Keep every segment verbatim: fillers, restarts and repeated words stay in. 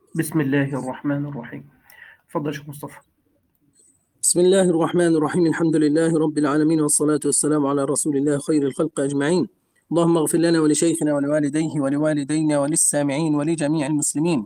بسم الله الرحمن الرحيم. تفضل شيخ مصطفى. بسم الله الرحمن الرحيم. الحمد لله رب العالمين، والصلاة والسلام على رسول الله خير الخلق أجمعين. اللهم اغفر لنا ولشيخنا ولوالديه ولوالدينا وللسامعين ولجميع المسلمين.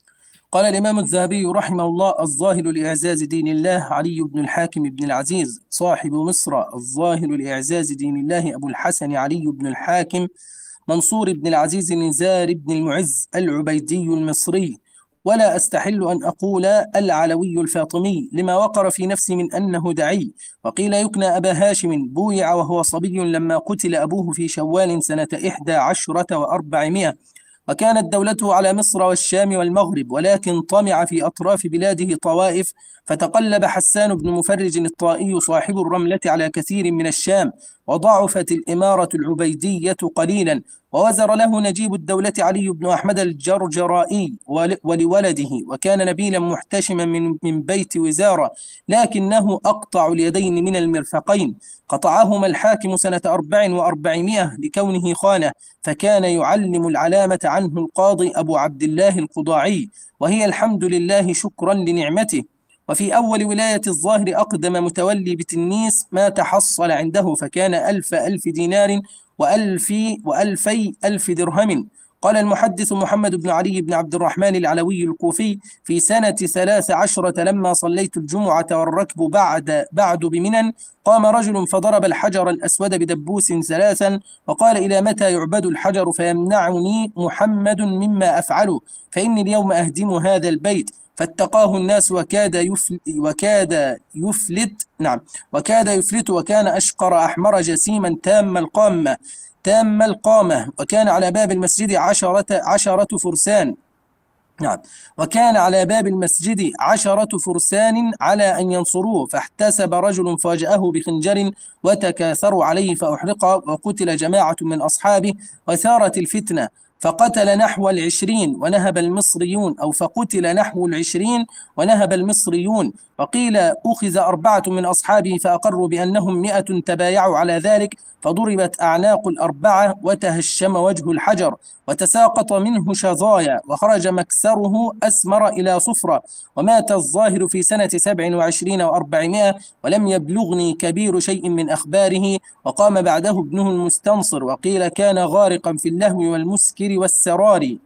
قال الإمام الذهبي رحمه الله: الظاهر لإعزاز دين الله علي بن الحاكم بن العزيز صاحب مصر. الظاهر لإعزاز دين الله أبو الحسن علي بن الحاكم منصور بن العزيز نزار بن المعز العبيدي المصري، ولا أستحل أن أقول العلوي الفاطمي لما وقر في نفسي من أنه دعي. وقيل يكنى أبا هاشم، بويع وهو صبي لما قتل أبوه في شوال سنة إحدى عشرة وأربعمائة، وكانت دولته على مصر والشام والمغرب، ولكن طمع في أطراف بلاده طوائف، فتقلب حسان بن مفرج الطائي صاحب الرملة على كثير من الشام، وضعفت الإمارة العبيدية قليلا، ووزر له نجيب الدولة علي بن أحمد الجرجرائي ولولده، وكان نبيلا محتشما من, من بيت وزارة، لكنه أقطع اليدين من المرفقين. قطعهما الحاكم سنة أربع وأربعمائة لكونه خانه، فكان يعلم العلامة عنه القاضي أبو عبد الله القضاعي، وهي الحمد لله شكرا لنعمته. وفي أول ولاية الظاهر أقدم متولي بتنيس ما تحصل عنده، فكان ألف ألف دينار وألف وألفي ألف درهم. قال المحدث محمد بن علي بن عبد الرحمن العلوي الكوفي: في سنة ثلاث عشرة لما صليت الجمعة والركب بعد بعد بمنى، قام رجل فضرب الحجر الأسود بدبوس ثلاثا، وقال: إلى متى يعبد الحجر فيمنعني محمد مما أفعله، فإني اليوم أهدم هذا البيت. فاتقاه الناس وكاد يفل وكاد يفلت نعم وكاد يفلت وكان أشقر أحمر جسيما تام القامة تام القامة وكان على باب المسجد عشرة عشرة فرسان نعم وكان على باب المسجد عشرة فرسان على أن ينصروه، فاحتسب رجل فاجأه بخنجر وتكاثروا عليه فأحرق، وقتل جماعة من أصحابه، وثارت الفتنة، فقتل نحو العشرين ونهب المصريون أو فقتل نحو العشرين ونهب المصريون. وقيل أخذ أربعة من أصحابه فأقروا بأنهم مئة تبايعوا على ذلك، فضربت أعناق الأربعة وتهشم وجه الحجر وتساقط منه شظايا، وخرج مكسره أسمر إلى صفرة. ومات الظاهر في سنة سبع وعشرين وأربعمائة، ولم يبلغني كبير شيء من أخباره. وقام بعده ابنه المستنصر، وقيل كان غارقا في اللهو والمسكر والسرار.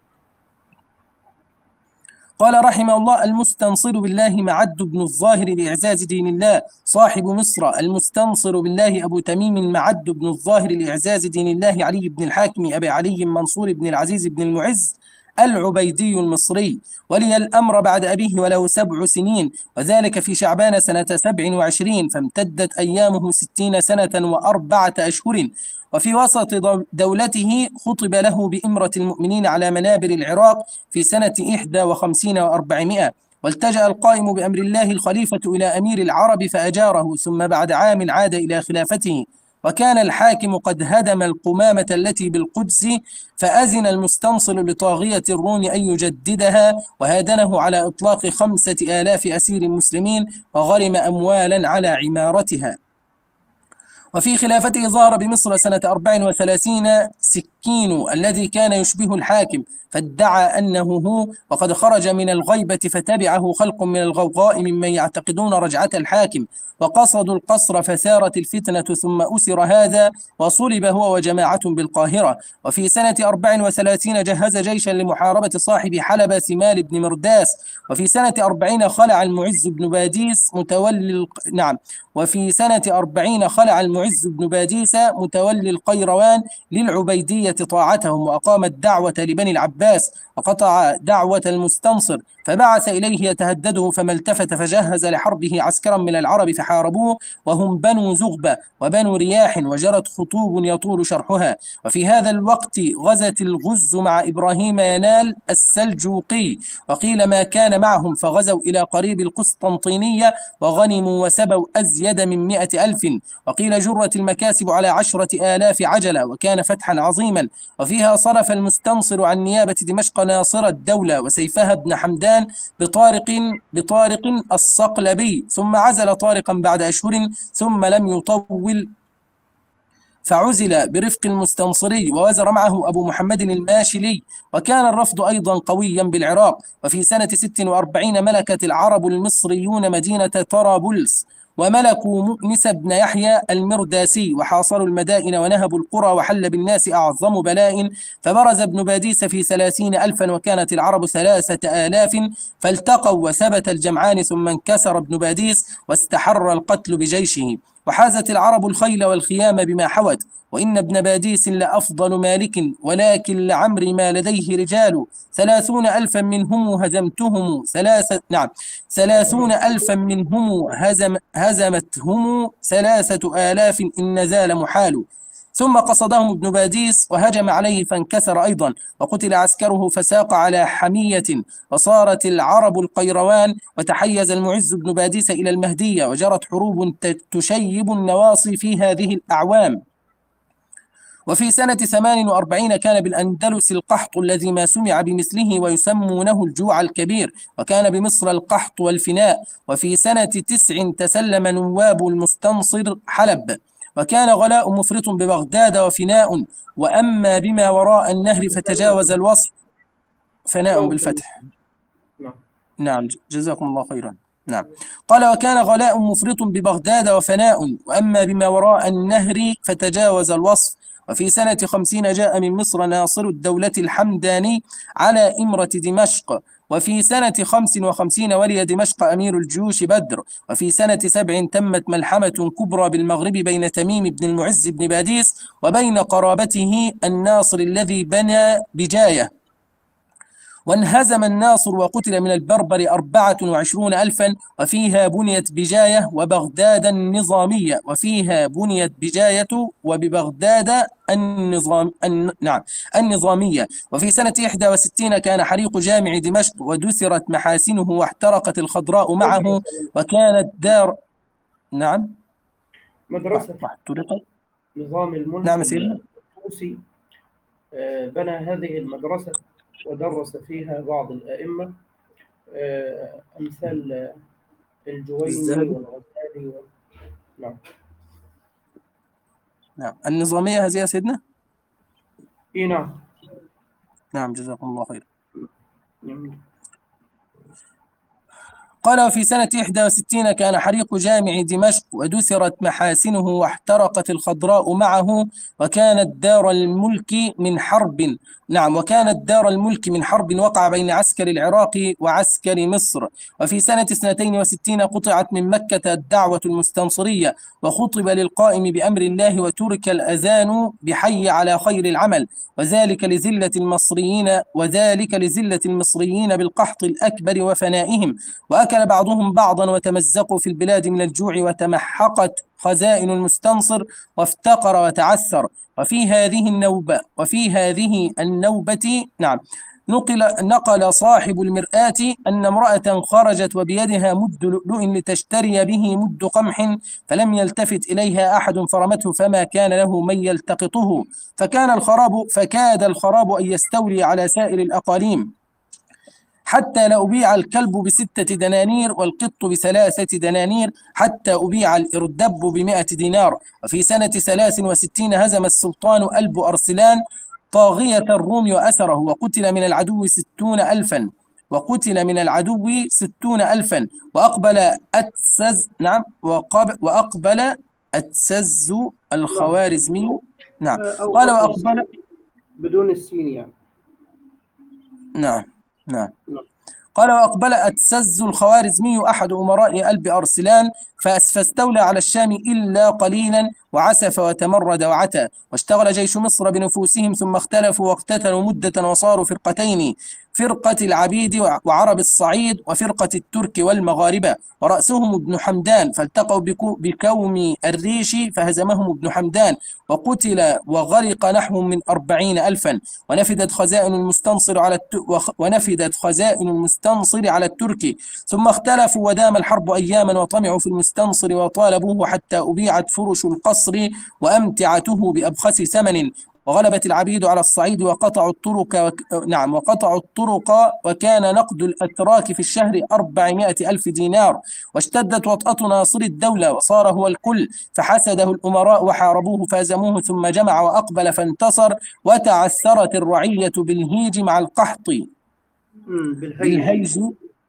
قال رحمه الله: المستنصر بالله معد بن الظاهر لإعزاز دين الله صاحب مصر. المستنصر بالله أبو تميم معد بن الظاهر لإعزاز دين الله علي بن الحاكم أبي علي منصور بن العزيز بن المعز العبيدي المصري، ولي الأمر بعد أبيه وله سبع سنين، وذلك في شعبان سنة سبع وعشرين، فامتدت أيامه ستين سنة وأربعة أشهر. وفي وسط دولته خطب له بإمرة المؤمنين على منابر العراق في سنة إحدى وخمسين وأربعمائة، والتجأ القائم بأمر الله الخليفة إلى أمير العرب فأجاره، ثم بعد عام عاد إلى خلافته. وكان الحاكم قد هدم القمامة التي بالقدس، فأذن المستنصر لطاغية الروم أن يجددها، وهادنه على إطلاق خمسة آلاف أسير مسلمين، وغرم أموالا على عمارتها. وفي خلافته ظهر بمصر سنة أربع وثلاثين سكين الذي كان يشبه الحاكم، فادعى أنه هو، وقد خرج من الغيبة فتبعه خلق من الغوغاء ممن يعتقدون رجعة الحاكم، وقصدوا القصر فثارت الفتنة، ثم أسر هذا وصلب هو وجماعة بالقاهرة. وفي سنة أربع وثلاثين جهز جيشا لمحاربة صاحب حلب ثمال بن مرداس. وفي سنة أربعين خلع المعز بن باديس متولي نعم وفي سنة أربعين خلع المعز بن باديس متولي القيروان للعبيدية طاعتهم، وأقام الدعوة لبني العباس، وقطع دعوة المستنصر، فبعث إليه يتهدده، فما التفت، فجهز لحربه عسكرا من العرب فحاربوه، وهم بنو زغبة وبنو رياح، وجرت خطوب يطول شرحها. وفي هذا الوقت غزت الغز مع إبراهيم ينال السلجوقي، وقيل ما كان معهم، فغزوا إلى قريب القسطنطينية وغنموا وسبوا أزيد من مئة ألف، وقيل جرت المكاسب على عشرة آلاف عجلة، وكان فتحا عظيما. وفيها صرف المستنصر عن نيابة دمشق ناصر الدولة وسيفها بن حمدان بطارق بطارق الصقلبي، ثم عزل طارقا بعد أشهر، ثم لم يطول فعزل برفق المستنصري ووزر معه أبو محمد الماشلي، وكان الرفض أيضا قويا بالعراق. وفي سنة ست وأربعين ملكت العرب المصريون مدينة طرابلس، وملكوا مؤنس بن يحيى المرداسي، وحاصروا المدائن ونهبوا القرى، وحل بالناس أعظم بلاء. فبرز ابن باديس في ثلاثين ألفا، وكانت العرب ثلاثة آلاف، فالتقوا وثبت الجمعان، ثم انكسر ابن باديس واستحر القتل بجيشه. وحازت العرب الخيل والخيام بما حوت، وإن ابن باديس لأفضل مالك، ولكن لعمري ما لديه رجال، ثلاثون ألفا منهم هزمتهم ثلاثة نعم ثلاثون ألفا منهم هزم هزمتهم ثلاثة آلاف إن نزال محال. ثم قصدهم ابن باديس وهجم عليه فانكسر أيضا، وقتل عسكره فساق على حمية، وصارت العرب القيروان، وتحيز المعز بن باديس إلى المهدية، وجرت حروب تشيب النواصي في هذه الأعوام. وفي سنة ثمان وأربعين كان بالأندلس القحط الذي ما سمع بمثله، ويسمونه الجوع الكبير، وكان بمصر القحط والفناء. وفي سنة تسع تسلم نواب المستنصر حلب، وكان غلاء مفرط ببغداد وفناء. وأما بما وراء النهر فتجاوز الوصف. فناء بالفتح. نعم جزاكم الله خيرا. نعم. قال وكان غلاء مفرط ببغداد وفناء، وأما بما وراء النهر فتجاوز الوصف. وفي سنة خمسين جاء من مصر ناصر الدولة الحمداني على إمرة دمشق. وفي سنة خمس وخمسين ولي دمشق أمير الجيوش بدر. وفي سنة سبع تمت ملحمة كبرى بالمغرب بين تميم بن المعز بن باديس وبين قرابته الناصر الذي بنى بجاية، وانهزم الناصر وقتل من البربر أربعة وعشرون ألفا. وفيها بنيت بجاية وبغداد النظامية، وفيها بنيت بجاية وببغداد النظام الن... نعم النظامية. وفي سنة إحدى وستين كان حريق جامع دمشق، ودثرت محاسنه واحترقت الخضراء معه، وكانت دار نعم مدرسة احترقت نظام الملك نعم سيدنا الطوسي بنى هذه المدرسة ودرس فيها بعض الأئمة أمثال الجويني والغزالي و... نعم نعم النظامية هذه يا سيدنا. إيه نعم نعم جزاكم الله خير. نعم. قال وفي سنة إحدى وستين كان حريق جامع دمشق، ودثرت محاسنه واحترقت الخضراء معه، وكانت دار الملك من حرب نعم وكانت دار الملك من حرب وقع بين عسكر العراق وعسكر مصر. وفي سنة اثنتين وستين قطعت من مكة الدعوة المستنصرية، وخطب للقائم بأمر الله، وترك الأذان بحي على خير العمل، وذلك لزلة المصريين وذلك لزلة المصريين بالقحط الأكبر وفنائهم. وأكل بعضهم بعضا، وتمزقوا في البلاد من الجوع، وتمحقت خزائن المستنصر، وافتقر وتعثر. وفي هذه النوبة وفي هذه النوبة نعم نقل نقل صاحب المرآة أن امرأة خرجت وبيدها مد لؤلؤ لتشتري به مد قمح، فلم يلتفت إليها أحد فرمته، فما كان له من يلتقطه، فكان الخراب فكاد الخراب أن يستولي على سائر الأقاليم، حتى لا أبيع الكلب بستة دنانير والقط بثلاثة دنانير، حتى أبيع الإردب بمائة دينار. وفي سنة ثلاث وستين هزم السلطان ألب أرسلان طاغية الروم وأسره، وقتل من العدو ستون ألفا وقتل من العدو ستون ألفا وأقبل أتسز نعم وأقبل أتسز الخوارزمي نعم قال وأقبل بدون السين يعني نعم نعم قال وأقبل أتسز الخوارزمي أحد أمراء ألب أرسلان، فاستولى على الشام إلا قليلا، وعسف وتمرد وعتى، واشتغل جيش مصر بنفوسهم، ثم اختلفوا واقتتلوا مدة، وصاروا فرقتين، فرقة العبيد وعرب الصعيد، وفرقة الترك والمغاربة، ورأسهم ابن حمدان، فالتقوا بكوم الريش فهزمهم ابن حمدان، وقتل وغرق نحو من أربعين ألفا. ونفدت خزائن المستنصر على الت... ونفدت خزائن المستنصر على الترك، ثم اختلفوا ودام الحرب أياما، وطمعوا في المستنصر وطالبوه، حتى أبيعت فرش القصر وأمتعته بأبخس ثمن، وغلبت العبيد على الصعيد وقطعوا الطرق وك... نعم وقطعوا الطرق وكان نقد الأتراك في الشهر أربعمائة ألف دينار، واشتدت وطأة ناصر الدولة وصار هو الكل، فحسده الأمراء وحاربوه فازموه، ثم جمع وأقبل فانتصر، وتعثرت الرعية بالهيج مع القحط. بالهيج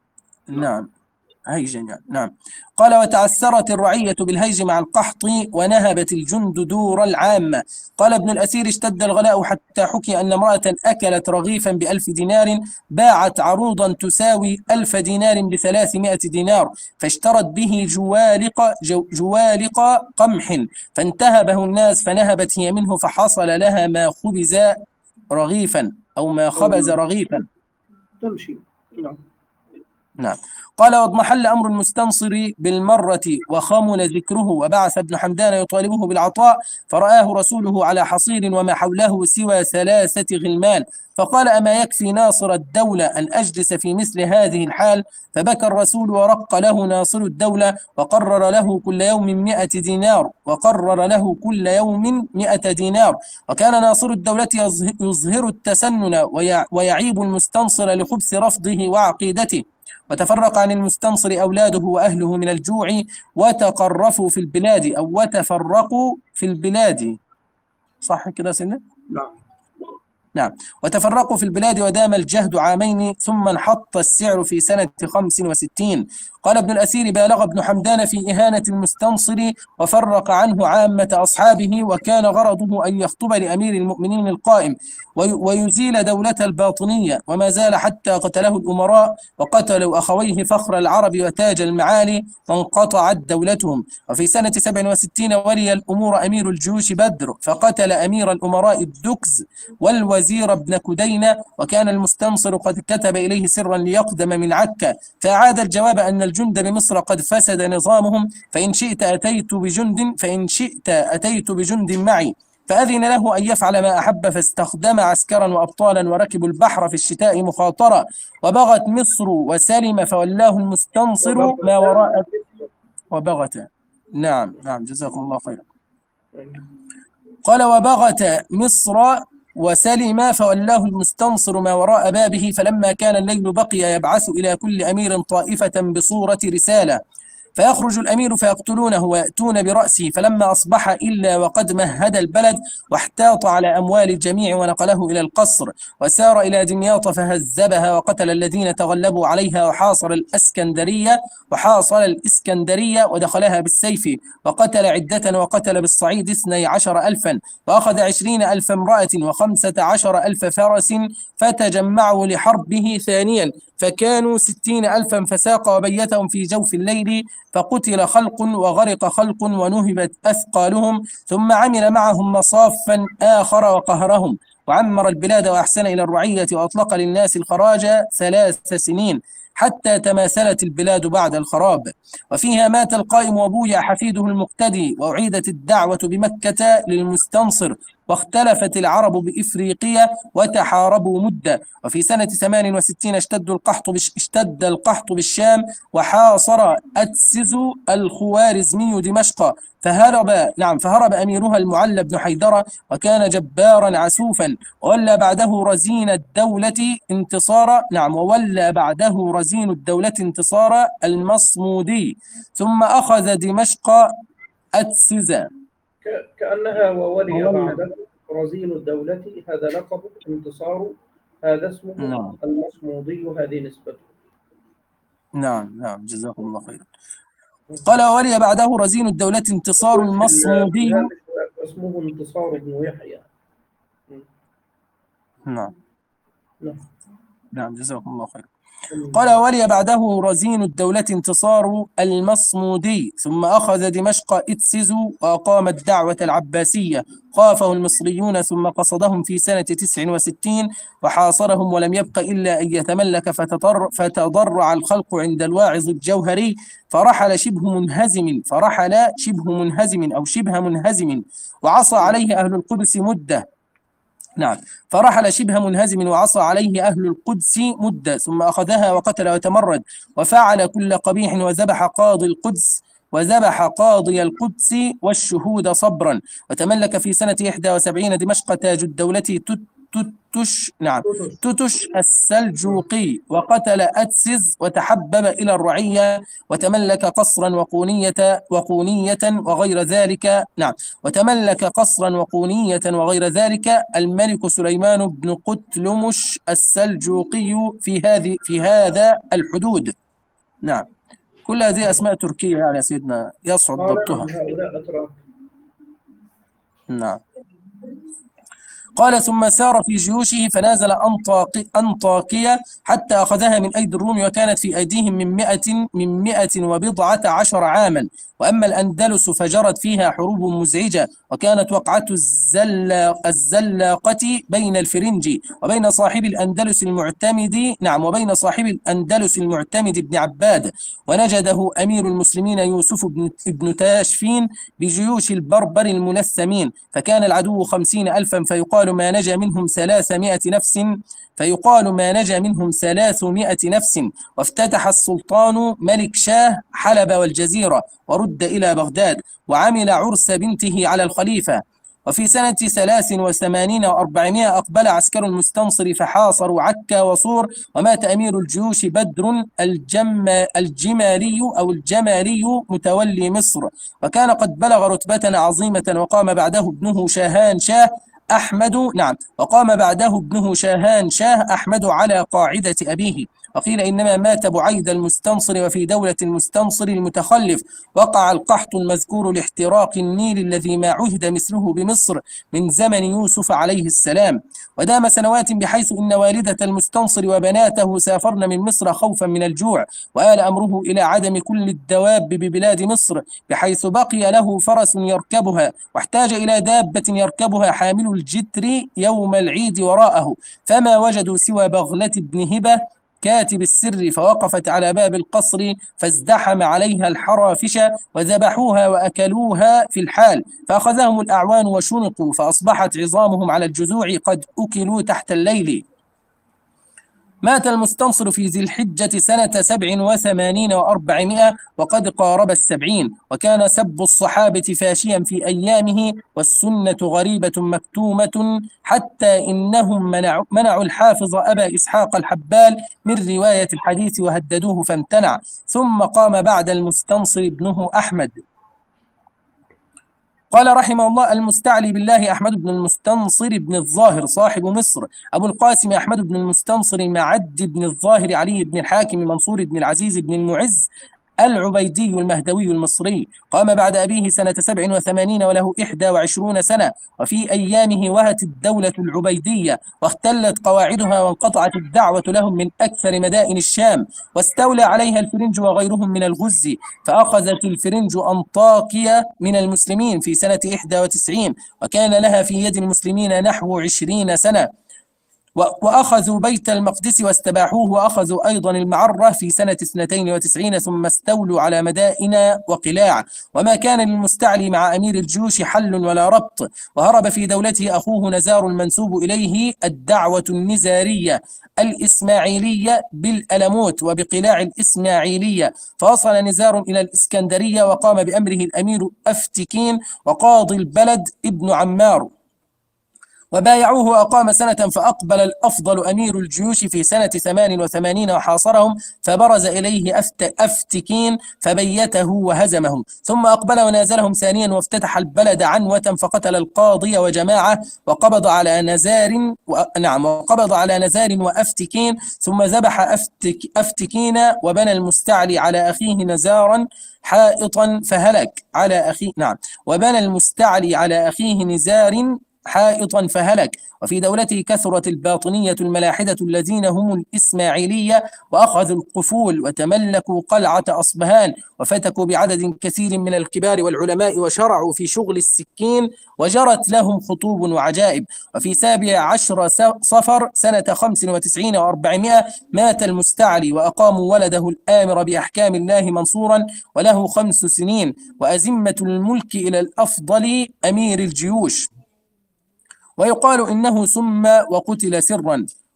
نعم هيجا يعني. نعم. قال وتعثرت الرعية بالهيج مع القحط ونهبت الجند دور العامة. قال ابن الأثير اشتد الغلاء حتى حكي أن امرأة أكلت رغيفا بألف دينار باعت عروضا تساوي ألف دينار بثلاثمائة دينار، فاشترت به جوالق, جو جوالق قمح فانتهبه الناس، فنهبت هي منه فحصل لها ما خبز رغيفا أو ما خبز رغيفا. تمشي. نعم. نعم. قال واضمحل أمر المستنصر بالمرة وخمل ذكره، وبعث ابن حمدان يطالبه بالعطاء، فرآه رسوله على حصير وما حوله سوى ثلاثة غلمان، فقال أما يكفي ناصر الدولة أن أجلس في مثل هذه الحال؟ فبكى الرسول ورق له ناصر الدولة وقرر له كل يوم مئة دينار وقرر له كل يوم مئة دينار. وكان ناصر الدولة يظهر التسنن ويعيب المستنصر لخبث رفضه وعقيدته، وتفرق عن المستنصر أولاده وأهله من الجوع وتقرفوا في البلاد أو وتفرقوا في البلاد. صح كده سنة؟ نعم. نعم. وتفرقوا في البلاد ودام الجهد عامين، ثم انحط السعر في سنة خمس وستين. قال ابن الأثير بالغ ابن حمدان في إهانة المستنصر وفرق عنه عامة أصحابه، وكان غرضه أن يخطب لأمير المؤمنين القائم ويزيل دولة الباطنية، وما زال حتى قتله الأمراء وقتلوا أخويه فخر العرب وتاج المعالي وانقطعت دولتهم. وفي سنة سبع وستين ولي الأمور أمير الجيوش بدر، فقتل أمير الأمراء الدكز والوزير ابن كدينة، وكان المستنصر قد كتب إليه سرا ليقدم من عكا، فأعاد الجواب أن الجند بمصر قد فسد نظامهم، فإن شئت أتيت بجند فإن شئت أتيت بجند معي، فأذن له أن يفعل ما أحب، فاستخدم عسكرا وأبطالا وركبوا البحر في الشتاء مخاطرة، وبغت مصر وسلم فولاه المستنصر ما وراء وبغت. نعم نعم جزاكم الله خيرا. قال وبغت مصر وسلم فولاه المستنصر ما وراء بابه، فلما كان الليل بقي يبعث إلى كل أمير طائفة بصورة رسالة، فيخرج الأمير فيقتلونه ويأتون برأسه، فلما أصبح إلا وقد مهد البلد واحتاط على أموال الجميع ونقله إلى القصر، وسار إلى دمياط فهذبها وقتل الذين تغلبوا عليها، وحاصر الإسكندرية وحاصر الإسكندرية ودخلها بالسيف، وقتل عدة، وقتل بالصعيد اثني عشر ألفا، وأخذ عشرين ألف امرأة وخمسة عشر ألف فرس، فتجمعوا لحربه ثانيا، فكانوا ستين ألفا، فساق وبيتهم في جوف الليل، فقتل خلق وغرق خلق ونهبت أثقالهم، ثم عمل معهم مصافا آخر وقهرهم، وعمر البلاد وأحسن إلى الرعية، وأطلق للناس الخراج ثلاث سنين حتى تماثلت البلاد بعد الخراب. وفيها مات القائم وبويع حفيده المقتدي، وأعيدت الدعوة بمكة للمستنصر، واختلفت العرب بإفريقيا وتحاربوا مدة. وفي سنة ثمان وستين اشتد القحط بش اشتد القحط بالشام، وحاصر أتسز الخوارزمي دمشق، فهرب نعم فهرب أميرها المعلى بن حيدرة، وكان جبارا عسوفا، وولى بعده رزين الدولة انتصار نعم وولى بعده رزين الدولة انتصار المصمودي، ثم أخذ دمشق أتسز. كأنها وولي بعده رزين الدولة، هذا لقب انتصار، هذا اسمه نعم. المصمودي، هذه نسبته. نعم نعم جزاكم الله خيرا. قال ولي بعده رزين الدولة انتصار المصمودي، اسمه انتصار بن يحيى. نعم نعم نعم جزاكم الله خيرا. قال ولي بعده رزين الدولة انتصار المصمودي، ثم أخذ دمشق إتسز وأقام الدعوة العباسية، خافه المصريون ثم قصدهم في سنة تسع وستين وحاصرهم، ولم يبق إلا أن يتملك، فتضرع الخلق عند الواعظ الجوهري، فرحل شبه منهزم فرحل شبه منهزم أو شبه منهزم وعصى عليه أهل القدس مدة. نعم فرحل شبه منهزم وعصى عليه أهل القدس مدة، ثم أخذها وقتل وتمرد وفعل كل قبيح، وذبح قاضي القدس وذبح قاضي القدس والشهود صبرا. وتملك في سنة إحدى وسبعين دمشق تاج الدولة تت تتش نعم تتش السلجوقي، وقتل أتسز وتحبب إلى الرعية، وتملك قصرا وقونية وقونية وغير ذلك نعم وتملك قصرا وقونية وغير ذلك الملك سليمان بن قتلمش السلجوقي في هذه في هذا الحدود. نعم كل هذه أسماء تركية يعني يا سيدنا يصعب ضبطها. هؤلاء أتراك. نعم. قال ثم سار في جيوشه فنازل أنطاكية حتى أخذها من أيدي الروم، وكانت في أيديهم من مئة من مئة وبضعة عشر عاما. وأما الأندلس فجرت فيها حروب مزعجة، وكانت وقعة الزلاقة بين الفرنج وبين صاحب الأندلس المعتمد نعم وبين صاحب الأندلس المعتمد بن عباد، ونجده أمير المسلمين يوسف بن تاشفين بجيوش البربر الملثمين، فكان العدو خمسين ألفا، فيقال ما نجا منهم ثلاثمائة نفس فيقال ما نجا منهم ثلاثمائة نفس. وافتتح السلطان ملك شاه حلب والجزيرة، ورد إلى بغداد، وعمل عرس بنته على الخليفة. وفي سنة ثلاث وثمانين وأربعمائة أقبل عسكر المستنصر فحاصروا عكا وصور، ومات أمير الجيوش بدر الجم الجمالي أو الجمالي متولي مصر، وكان قد بلغ رتبة عظيمة. وقام بعده ابنه شاهان شاه أحمد نعم وقام بعده ابنه شاهان شاه أحمد على قاعدة أبيه. وقيل إنما مات بعيد المستنصر، وفي دولة المستنصر المتخلف وقع القحط المذكور لاحتراق النيل الذي ما عهد مثله بمصر من زمن يوسف عليه السلام. ودام سنوات بحيث إن والدة المستنصر وبناته سافرن من مصر خوفا من الجوع، وآل أمره إلى عدم كل الدواب ببلاد مصر، بحيث بقي له فرس يركبها، واحتاج إلى دابة يركبها حامل الجتر يوم العيد وراءه، فما وجدوا سوى بغلة بن هبة كاتب السر، فوقفت على باب القصر فازدحم عليها الحرافشة وذبحوها وأكلوها في الحال، فأخذهم الأعوان وشنقوا، فأصبحت عظامهم على الجذوع قد أكلوا تحت الليل. مات المستنصر في ذي الحجة سنة سبع وثمانين وأربعمائة وقد قارب السبعين، وكان سب الصحابة فاشيا في أيامه، والسنة غريبة مكتومة، حتى إنهم منعوا, منعوا الحافظ أبا إسحاق الحبال من رواية الحديث وهددوه فامتنع. ثم قام بعد المستنصر ابنه أحمد. قال رحمه الله: المستعلي بالله أحمد بن المستنصر بن الظاهر صاحب مصر، أبو القاسم أحمد بن المستنصر معد بن الظاهر علي بن الحاكم منصور بن العزيز بن المعز العبيدي المهدوي المصري، قام بعد أبيه سنة سبع وثمانين وله إحدى وعشرون سنة، وفي أيامه وهت الدولة العبيدية واختلت قواعدها وانقطعت الدعوة لهم من أكثر مدائن الشام، واستولى عليها الفرنج وغيرهم من الغز، فأخذت الفرنج أنطاكية من المسلمين في سنة إحدى وتسعين، وكان لها في يد المسلمين نحو عشرين سنة، وأخذوا بيت المقدس واستباحوه، وأخذوا أيضا المعرة في سنة اثنتين وتسعين، ثم استولوا على مدائن وقلاع. وما كان للمستعلي مع أمير الجيوش حل ولا ربط، وهرب في دولته أخوه نزار المنسوب إليه الدعوة النزارية الإسماعيلية بالألموت وبقلاع الإسماعيلية، فوصل نزار إلى الإسكندرية، وقام بأمره الأمير أفتكين وقاضي البلد ابن عمار، وبايعوه وأقام سنة. فأقبل الأفضل أمير الجيوش في سنة ثمان وثمانين وحاصرهم، فبرز إليه أفت أفتكين فبيته وهزمهم، ثم أقبل ونازلهم ثانيا وافتتح البلد عنوة، فقتل القاضي وجماعة، وقبض على نزار و... نعم وقبض على نزار وأفتكين، ثم ذبح أفتك... أفتكين، وبنى المستعلي على أخيه نزارا حائطا فهلك على أخيه نعم وبنى المستعلي على أخيه نزار حائطا فهلك. وفي دولته كثرت الباطنية الملاحدة الذين هم الإسماعيلية، وأخذوا القفول وتملكوا قلعة أصبهان، وفتكوا بعدد كثير من الكبار والعلماء، وشرعوا في شغل السكين، وجرت لهم خطوب وعجائب. وفي سابع عشر صفر سنة خمس وتسعين وأربعمائة مات المستعلي، وأقاموا ولده الآمر بأحكام الله منصورا، وله خمس سنين، وأزمة الملك إلى الأفضل أمير الجيوش، ويقال إنه سم وقتل سرا.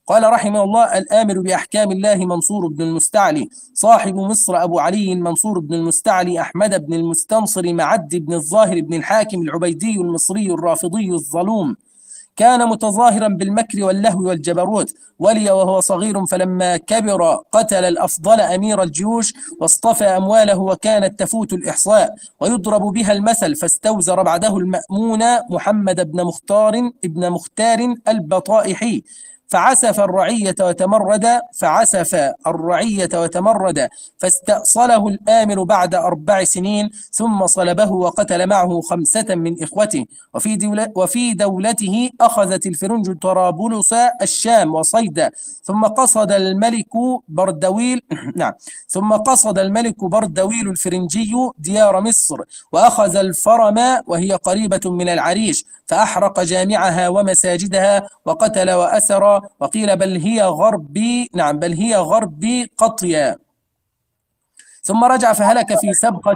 قال رحمه الله: الآمر بأحكام الله منصور بن المستعلي، صاحب مصر أبو علي منصور بن المستعلي أحمد بن المستنصر معد بن الظاهر بن الحاكم العبيدي المصري الرافضي الظلوم، كان متظاهرا بالمكر واللهو والجبروت، ولي وهو صغير، فلما كبر قتل الأفضل أمير الجيوش واصطفى أمواله، وكانت تفوت الإحصاء ويضرب بها المثل، فاستوزر بعده المأمون محمد بن مختار ابن مختار البطائحي، فعسف الرعية وتمرد فعسف الرعية وتمرد فاستأصله الآمر بعد أربع سنين، ثم صلبه وقتل معه خمسة من إخوته. وفي, دولة وفي دولته أخذت الفرنج طرابلس الشام وصيدا، ثم قصد الملك بردويل نعم ثم قصد الملك بردويل الفرنجي ديار مصر، وأخذ الفرم وهي قريبة من العريش، فأحرق جامعها ومساجدها وقتل وأسر، وقيل بل هي غربي نعم بل هي غربي قطيا. ثم رجع فهلك في سبقة.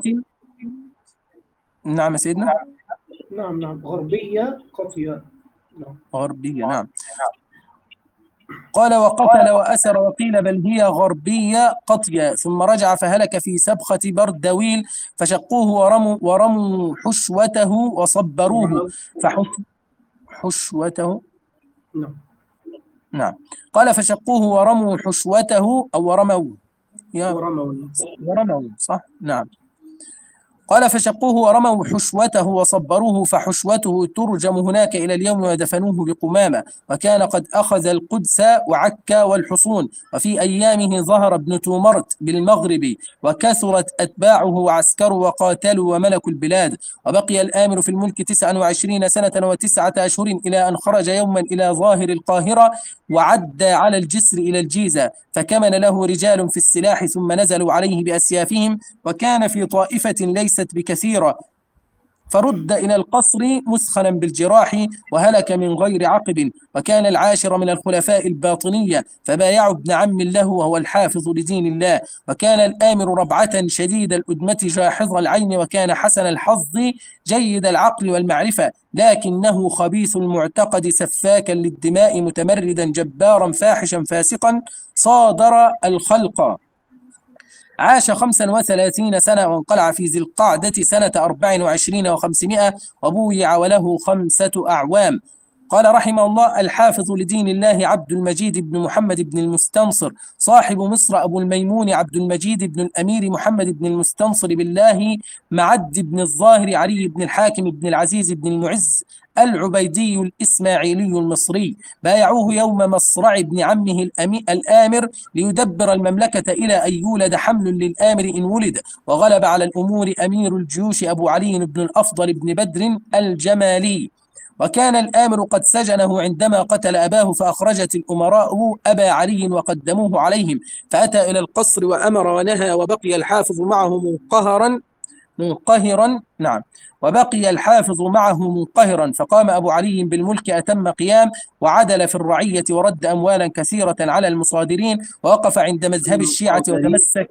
نعم سيدنا. نعم نعم غربية قطيا. نعم. غربية نعم. قال وقتل وأسر، وقيل بل هي غربية قطيا. ثم رجع فهلك في سبخة بردويل، فشقوه ورموا ورموا حشوته وصبروه فحشوته نعم. نعم. قال فشقوه ورموا حشوته أو ورموا ورموا ورموا صح نعم. قال فشقوه ورموا حشوته وصبروه، فحشوته ترجم هناك إلى اليوم، ودفنوه بقمامة، وكان قد أخذ القدس وعكا والحصون. وفي أيامه ظهر ابن تومرت بالمغرب، وكثرت أتباعه وعسكروا وقاتلوا وملكوا البلاد. وبقي الآمر في الملك تسعا وعشرين سنة وتسعة أشهر، إلى أن خرج يوما إلى ظاهر القاهرة، وعد على الجسر إلى الجيزة، فكمن له رجال في السلاح، ثم نزلوا عليه بأسيافهم، وكان في طائفة ليست بكثيرة، فرد إلى القصر مسخنا بالجراح، وهلك من غير عقب. وكان العاشر من الخلفاء الباطنية، فبايعوا ابن عم له وهو الحافظ لدين الله. وكان الآمر ربعة شديد الأدمة جاحظ العين، وكان حسن الحظ جيد العقل والمعرفة، لكنه خبيث المعتقد سفاكا للدماء متمردا جبارا فاحشا فاسقا صادر الخلق. عاش خمسا وثلاثين سنة، وانقلع في ذي القعدة سنة أربع وعشرين وخمسمائة، وبويع وله خمسة أعوام. قال رحمه الله: الحافظ لدين الله عبد المجيد بن محمد بن المستنصر، صاحب مصر أبو الميمون عبد المجيد بن الأمير محمد بن المستنصر بالله معد بن الظاهر علي بن الحاكم بن العزيز بن المعز العبيدي الإسماعيلي المصري، بايعوه يوم مصرع ابن عمه الآمر ليدبر المملكة إلى أن يولد حمل للآمر إن ولد. وغلب على الأمور أمير الجيوش أبو علي بن الأفضل بن بدر الجمالي. وكان الآمر قد سجنه عندما قتل أباه، فأخرجت الأمراء أبا علي وقدموه عليهم، فأتى إلى القصر وأمر ونهى، وبقي الحافظ معه منقهرا منقهرا نعم وبقي الحافظ معه منقهرا. فقام أبو علي بالملك أتم قيام، وعدل في الرعية، ورد أموالا كثيرة على المصادرين، ووقف عند مذهب الشيعة وتمسك.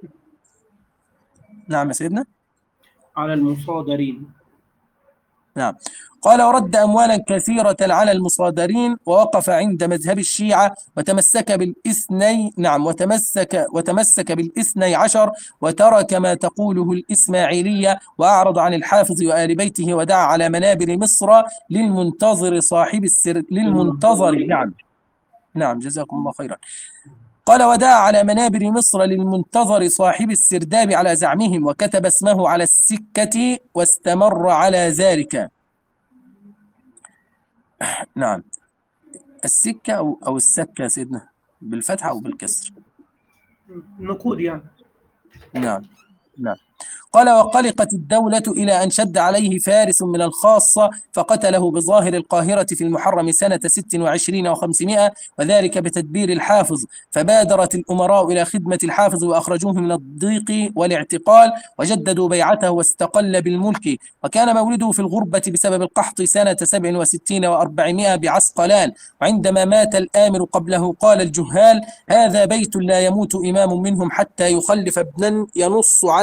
نعم سيدنا. على المصادرين. نعم. قال: ورد أموالا كثيرة على المصادرين، ووقف عند مذهب الشيعة، وتمسك بالإثني نعم وتمسك وتمسك بالإثني عشر، وترك ما تقوله الإسماعيلية، وأعرض عن الحافظ وآل بيته، ودعا على منابر مصر للمنتظر صاحب السر للمنتظر نعم نعم جزاكم الله خيرا. قال: ودعا على منابر مصر للمنتظر صاحب السرداب على زعمهم، وكتب اسمه على السكة، واستمر على ذلك. نعم. السكة أو, أو السكة سيدنا، بالفتحة أو بالكسر؟ نقود يعني. نعم نعم. قال: وقلقت الدولة إلى أن شد عليه فارس من الخاصة، فقتله بظاهر القاهرة في المحرم سنة ست وعشرين وخمسمائة، وذلك بتدبير الحافظ. فبادرت الأمراء إلى خدمة الحافظ، وأخرجوه من الضيق والاعتقال، وجددوا بيعته، واستقل بالملك. وكان مولده في الغربة بسبب القحط سنة سبع وستين وأربعمائة بعسقلان. وعندما مات الآمر قبله قال الجهال: هذا بيت لا يموت إمام منهم حتى يخلف ابنا ينص على إمامته.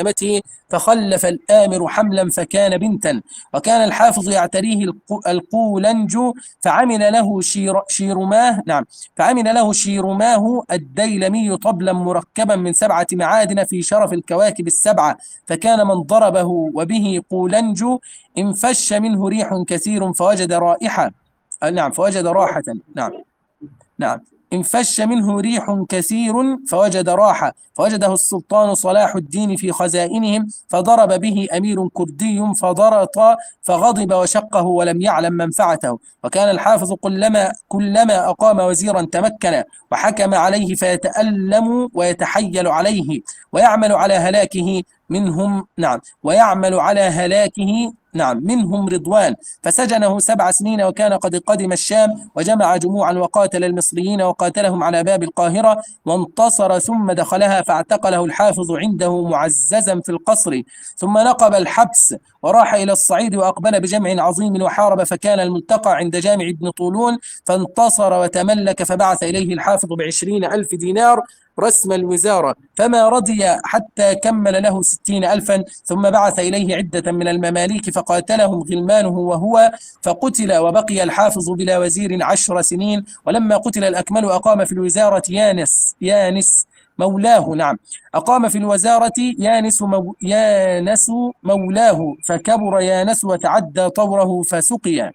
خدمته، فخلف الآمر حملا فكان بنتا. وكان الحافظ يعتريه القولنج فعمل له شير شيرماه نعم فعمل له شيرماه الديلمي طبلا مركبا من سبعة معادن في شرف الكواكب السبعة، فكان من ضربه وبه قولنج انفش منه ريح كثير فوجد رائحة نعم فوجد راحة نعم نعم انفش منه ريح كثير فوجد راحة، فوجده السلطان صلاح الدين في خزائنهم فضرب به أمير كردي فضرط فغضب وشقه ولم يعلم منفعته. وكان الحافظ كلما كلما أقام وزيرا تمكن وحكم عليه فيتألم ويتحيل عليه ويعمل على هلاكه منهم نعم ويعمل على هلاكه نعم منهم رضوان، فسجنه سبع سنين. وكان قد قدم الشام وجمع جموعا وقاتل المصريين وقاتلهم على باب القاهرة وانتصر، ثم دخلها فاعتقله الحافظ عنده معززا في القصر، ثم نقب الحبس وراح إلى الصعيد وأقبل بجمع عظيم وحارب، فكان الملتقى عند جامع ابن طولون فانتصر وتملك، فبعث إليه الحافظ بعشرين ألف دينار رسم الوزارة فما رضي حتى كمل له ستين ألفا، ثم بعث إليه عدة من المماليك فقاتلهم غلمانه وهو فقتل، وبقي الحافظ بلا وزير عشر سنين. ولما قتل الأكمل أقام في الوزارة يانس يانس مولاه نعم أقام في الوزارة يانس مو يانس مولاه فكبر يانس وتعدى طوره فسقي،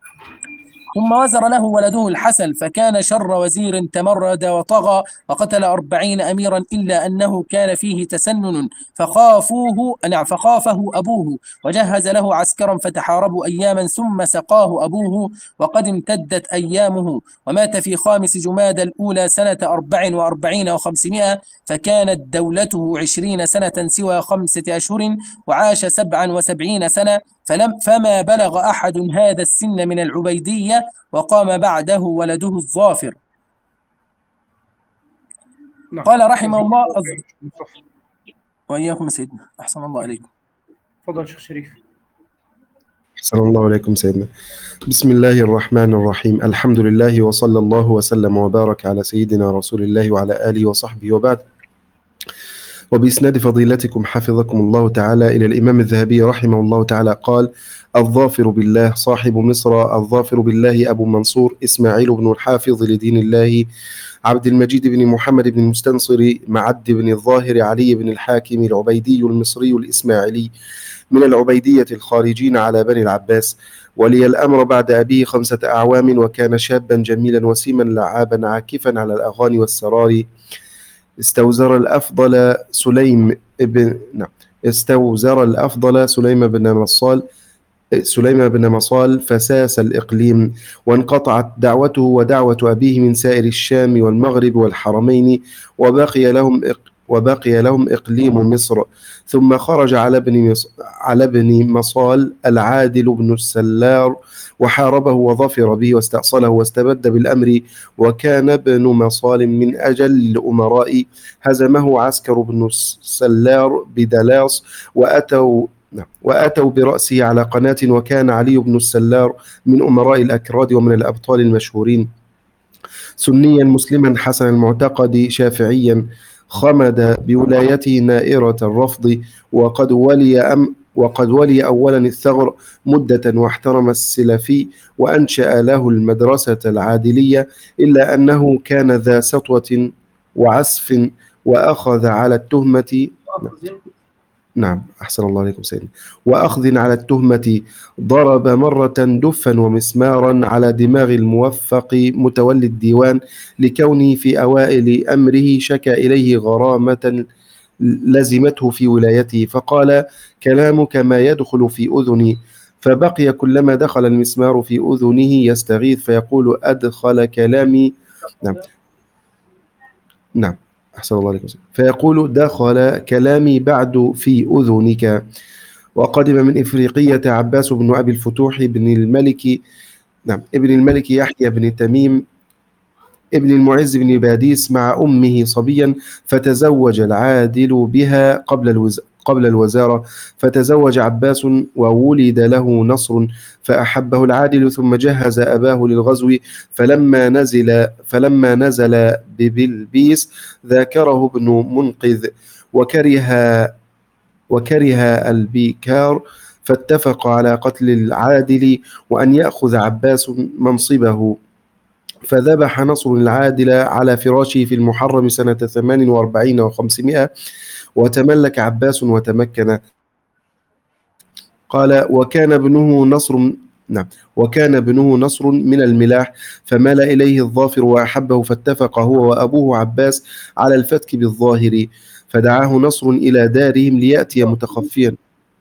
ثم وزر له ولده الحسن فكان شر وزير تمرد وطغى وقتل أربعين أميرا إلا أنه كان فيه تسنن فخافوه نعم فخافه أبوه وجهز له عسكرا فتحاربوا أياما ثم سقاه أبوه وقد امتدت أيامه، ومات في خامس جماد الأولى سنة أربع وأربعين وخمسمائة، فكانت دولته عشرين سنة سوى خمسة أشهر وعاش سبعا وسبعين سنة، فلم فما بلغ أحد هذا السن من العبيدية، وقام بعده ولده الظافر. نعم. قال رحمه الله أز... وإياكم سيدنا أحسن الله عليكم. تفضل شيخ شريف. أحسن الله عليكم سيدنا. بسم الله الرحمن الرحيم، الحمد لله وصلى الله وسلم وبارك على سيدنا رسول الله وعلى آله وصحبه وبعد. وبإسناد فضيلتكم حفظكم الله تعالى إلى الإمام الذهبي رحمه الله تعالى قال: الظافر بالله صاحب مصر، الظافر بالله أبو منصور إسماعيل بن الحافظ لدين الله عبد المجيد بن محمد بن المستنصر معد بن الظاهر علي بن الحاكم العبيدي المصري الإسماعيلي من العبيدية الخارجين على بني العباس، ولي الأمر بعد أبيه خمسة أعوام، وكان شابا جميلا وسيما لعابا عاكفا على الأغاني والسرار. استوزر الأفضل سليم بن نعم استوزر الأفضل سليم بن مصال سليم بن مصال فساس الإقليم، وانقطعت دعوته ودعوة أبيه من سائر الشام والمغرب والحرمين، وبقي لهم وبقي لهم إقليم مصر. ثم خرج على ابن على ابن مصال العادل بن السلار وحاربه وظفر به واستأصله واستبد بالأمر، وكان ابن مصال من أجل الأمراء، هزمه عسكر بن السلار بدلاس وأتوا وأتوا برأسه على قناة، وكان علي بن السلار من أمراء الأكراد ومن الأبطال المشهورين، سنيا مسلما حسن المعتقد شافعيا، خمد بولايته نائرة الرفض، وقد ولي أم وقد ولي أولا الثغر مدة واحترم السلفي وأنشأ له المدرسة العادلية، إلا أنه كان ذا سطوة وعسف وأخذ على التهمة نعم أحسن الله عليكم سيدنا وأخذ على التهمة ضرب مرة دفا ومسمارا على دماغ الموفق متولي الديوان، لكونه في أوائل أمره شكى إليه غرامة لزمته في ولايته، فقال: كلامك ما يدخل في أذني، فبقي كلما دخل المسمار في أذنه يستغيث فيقول: أدخل كلامي نعم نعم أحسن الله عليكم فيقول: دخل كلامي بعد في أذنك. وقدم من إفريقية عباس بن أبي الفتوح بن الملك نعم ابن الملك يحيى بن تميم ابن المعز بن باديس مع أمه صبيا، فتزوج العادل بها قبل الوز... قبل الوزارة، فتزوج عباس وولد له نصر، فأحبه العادل، ثم جهز أباه للغزو، فلما نزل فلما نزل ببلبيس ذاكره ابن منقذ وكره وكره البيكار، فاتفق على قتل العادل وأن يأخذ عباس منصبه. فذبح نصر العادل على فراشه في المحرم سنة ثمان وأربعين وخمسمائة، وتملك عباس وتمكن. قال: وكان ابنه نصر نعم وكان ابنه نصر من الملاح، فمال إليه الظافر وأحبه، فاتفق هو وأبوه عباس على الفتك بالظاهر، فدعاه نصر إلى دارهم ليأتي متخفيا.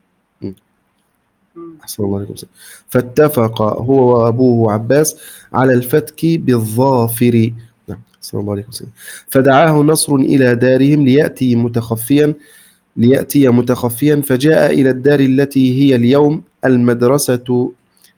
أحسن الله عليكم. فاتفق هو وأبوه عباس على الفتك بالظافر. نعم. أحسن الله عليكم. فدعاه نصر إلى دارهم ليأتي متخفيا ليأتي متخفيا فجاء إلى الدار التي هي اليوم المدرسة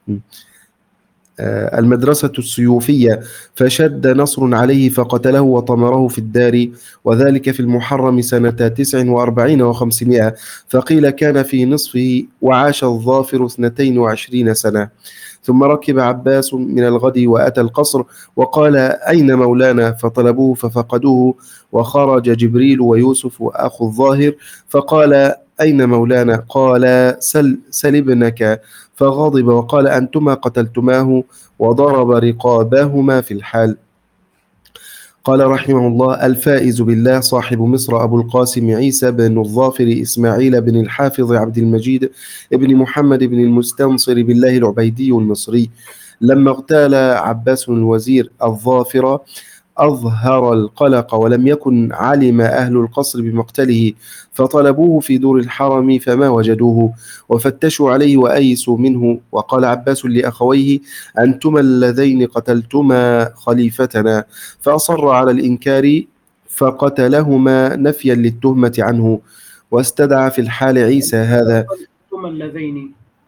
المدرسة السيوفية، فشد نصر عليه فقتله وطمره في الدار، وذلك في المحرم سنة تسع وأربعين وخمسمائة، فقيل كان في نصفه، وعاش الظافر اثنتين وعشرين سنة. ثم ركب عباس من الغد وأتى القصر، وقال: أين مولانا؟ فطلبوه ففقدوه، وخرج جبريل ويوسف أخو الظاهر، فقال: أين مولانا؟ قال: سل, سل ابنك. فغضب وقال: أنتما قتلتماه، وضرب رقابهما في الحال. قال رحمه الله: الفائز بالله صاحب مصر أبو القاسم عيسى بن الظافر إسماعيل بن الحافظ عبد المجيد ابن محمد بن المستنصر بالله العبيدي المصري، لما اغتال عباس الوزير الظافر أظهر القلق، ولم يكن علم أهل القصر بمقتله، فطلبوه في دور الحرم فما وجدوه، وفتشوا عليه وأيسوا منه. وقال عباس لأخويه: أنتما اللذين قتلتما خليفتنا، فأصر على الإنكار فقتلهما نفيا للتهمة عنه، واستدعى في الحال عيسى هذا. أنتما اللذين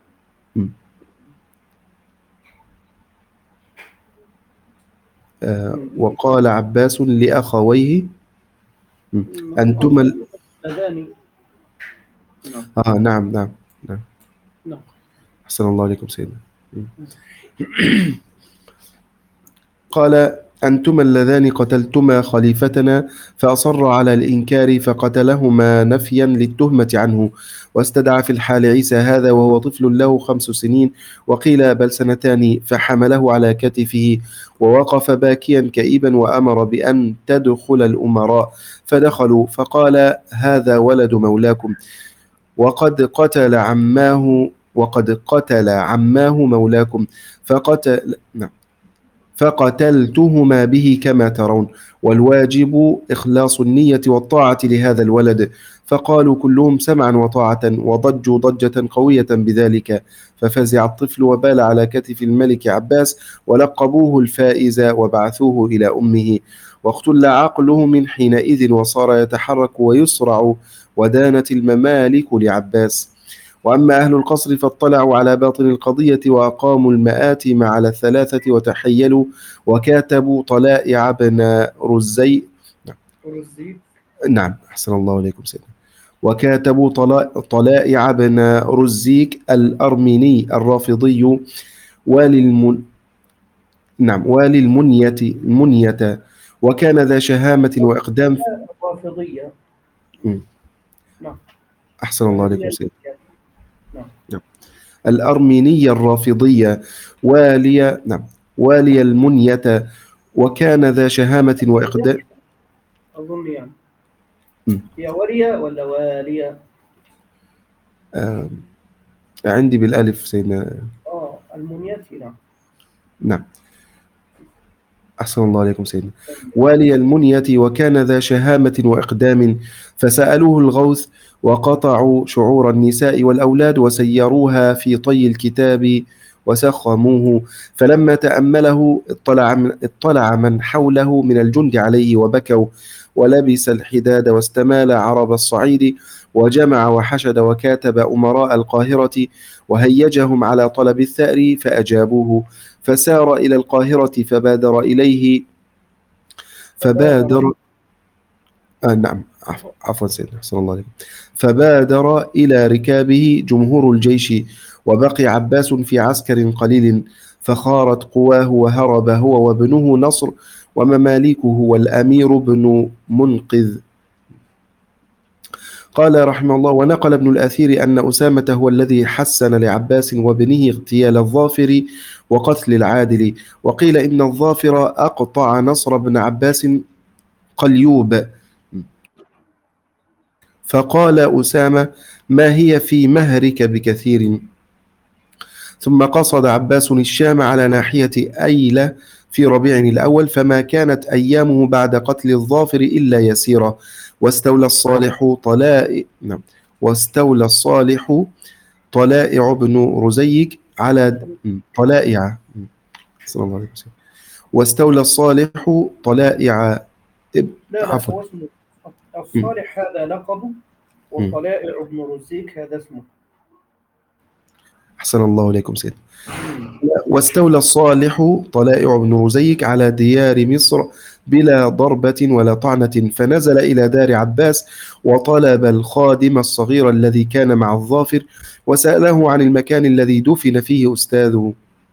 آه وقال عباس لأخويه: أنتما اللذان. آه نعم نعم نعم نعم. أحسن الله عليكم سيدنا. قال: أنتما اللذان قتلتما خليفتنا، فأصر على الإنكار فقتلهما نفيا للتهمة عنه، واستدعى في الحال عيسى هذا وهو طفل له خمس سنين، وقيل بل سنتان، فحمله على كتفه ووقف باكيا كئيبا، وأمر بأن تدخل الأمراء، فدخلوا، فقال: هذا ولد مولاكم، وقد قتل عماه وقد قتل عماه مولاكم، فقتل نعم فقتلتهما به كما ترون، والواجب إخلاص النية والطاعة لهذا الولد. فقالوا كلهم سمعا وطاعة، وضجوا ضجة قوية بذلك. ففزع الطفل وبال على كتف الملك عباس، ولقبوه الفائز، وبعثوه إلى أمه، واختل عقله من حينئذ، وصار يتحرك ويسرع، ودانت الممالك لعباس. وأما أهل القصر فاطلعوا على باطن القضية، وأقاموا المآتم على الثلاثة، وتحيلوا وكاتبوا طلائع بن رزي نعم أحسن الله عليكم سيدنا وكاتبوا طلائع بن رزيك الأرميني الرافضي، والي الم... نعم والي المنية المنية وكان ذا شهامة وإقدام. الرافضية. نعم أحسن الله عليكم سيدنا. نعم. الأرمينية الرافضية، والي نعم والي المنية، وكان ذا شهامة وإقدام. أظن يعني هي والية ولا والية؟ آه عندي بالألف سيدنا. آه المنية. نعم نعم أحسن الله عليكم سيدنا. والي المنية، وكان ذا شهامة وإقدام، فسألوه الغوث، وقطعوا شعور النساء والأولاد، وسيروها في طي الكتاب وسخموه. فلما تأمله اطلع من, اطلع من حوله من الجند عليه، وبكوا، ولبس الحداد، واستمال عرب الصعيد، وجمع وحشد وكاتب أمراء القاهرة، وهيجهم على طلب الثأر، فأجابوه. فسار إلى القاهرة، فبادر إليه فبادر آه نعم عفوا سيدنا صلى الله عليه وسلم فبادر إلى ركابه جمهور الجيش، وبقي عباس في عسكر قليل، فخارت قواه، وهرب هو وابنه نصر ومماليكه والأمير بن منقذ. قال رحمه الله: ونقل ابن الأثير أن أسامة هو الذي حسن لعباس وابنه اغتيال الظافر وقتل العادل، وقيل إن الظافر أقطع نصر بن عباس قليوب، فقال أسامة: ما هي في مهرك بكثير. ثم قصد عباس الشام على ناحية أيلة في ربيع الأول، فما كانت أيامه بعد قتل الظافر إلا يسيرة، واستولى الصالح طلائع نعم واستولى الصالح طلائع بن رزيك على طلائع صلى الله عليه وسلم واستولى الصالح طلائع لا لا عفوا هو اسمه الصالح هذا لقبه، وطلائع بن رزيك هذا اسمه. أحسن الله إليكم سيد. واستولى الصالح طلائع بن رزيك على ديار مصر بلا ضربة ولا طعنة، فنزل إلى دار عباس وطلب الخادم الصغير الذي كان مع الظافر وسأله عن المكان الذي دفن فيه أستاذه،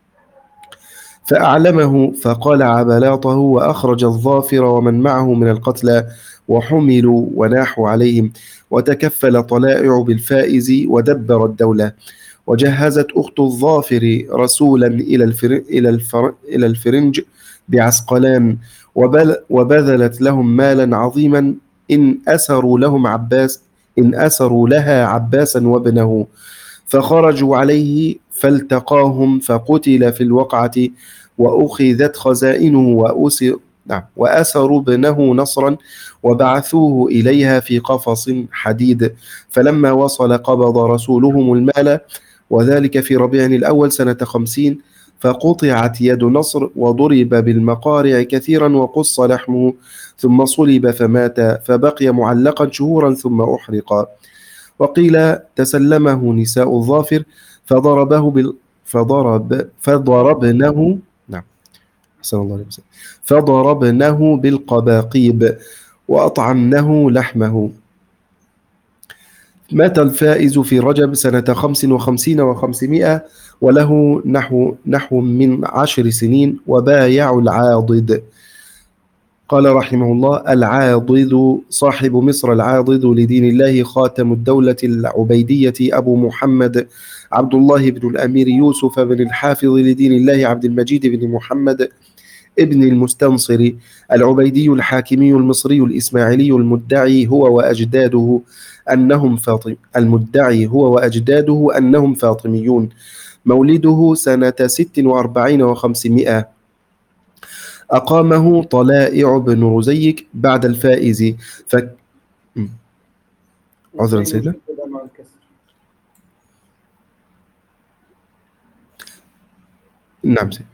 فأعلمه، فقال عبلاطه، وأخرج الظافر ومن معه من القتلى وحملوا وناحوا عليهم، وتكفل طلائع بالفائز ودبر الدولة. وجهزت أخت الظافر رسولا إلى الفر... إلى الفر... إلى الفرنج بعسقلان، وبل... وبذلت لهم مالا عظيما إن أسروا لهم عباس إن أسروا لها عباسا وابنه، فخرجوا عليه فالتقاهم فقتل في الوقعة، وأخذت خزائنه وأسر نعم وأسروا ابنه نصرا وبعثوه إليها في قفص حديد، فلما وصل قبض رسولهم المال، وذلك في ربيع الأول سنة خمسين، فقطعت يد نصر وضرب بالمقارع كثيرا وقص لحمه، ثم صلب فمات، فبقي معلقا شهورا ثم أحرق. وقيل تسلمه نساء الظافر فضربه بال فضرب فضربنه نعم أحسن الله عليه وسلم فضربنه بالقباقيب وأطعمنه لحمه. مات الفائز في رجب سنة خمس وخمسين وخمسمائة، وله نحو نحو من عشر سنين، وبايع العاضد. قال رحمه الله: العاضد صاحب مصر العاضد لدين الله، خاتم الدولة العبيدية، أبو محمد عبد الله بن الأمير يوسف بن الحافظ لدين الله، عبد المجيد بن محمد ابن المستنصر العبيدي الحاكمي المصري الإسماعيلي، المدعي هو وأجداده أنهم فاطم المدعي هو وأجداده أنهم فاطميون. مولده سنة ست وأربعين وخمسمائة. أقامه طلائع بن رزيك بعد الفائز. ف... عذرا سيدنا. نعم سيدنا.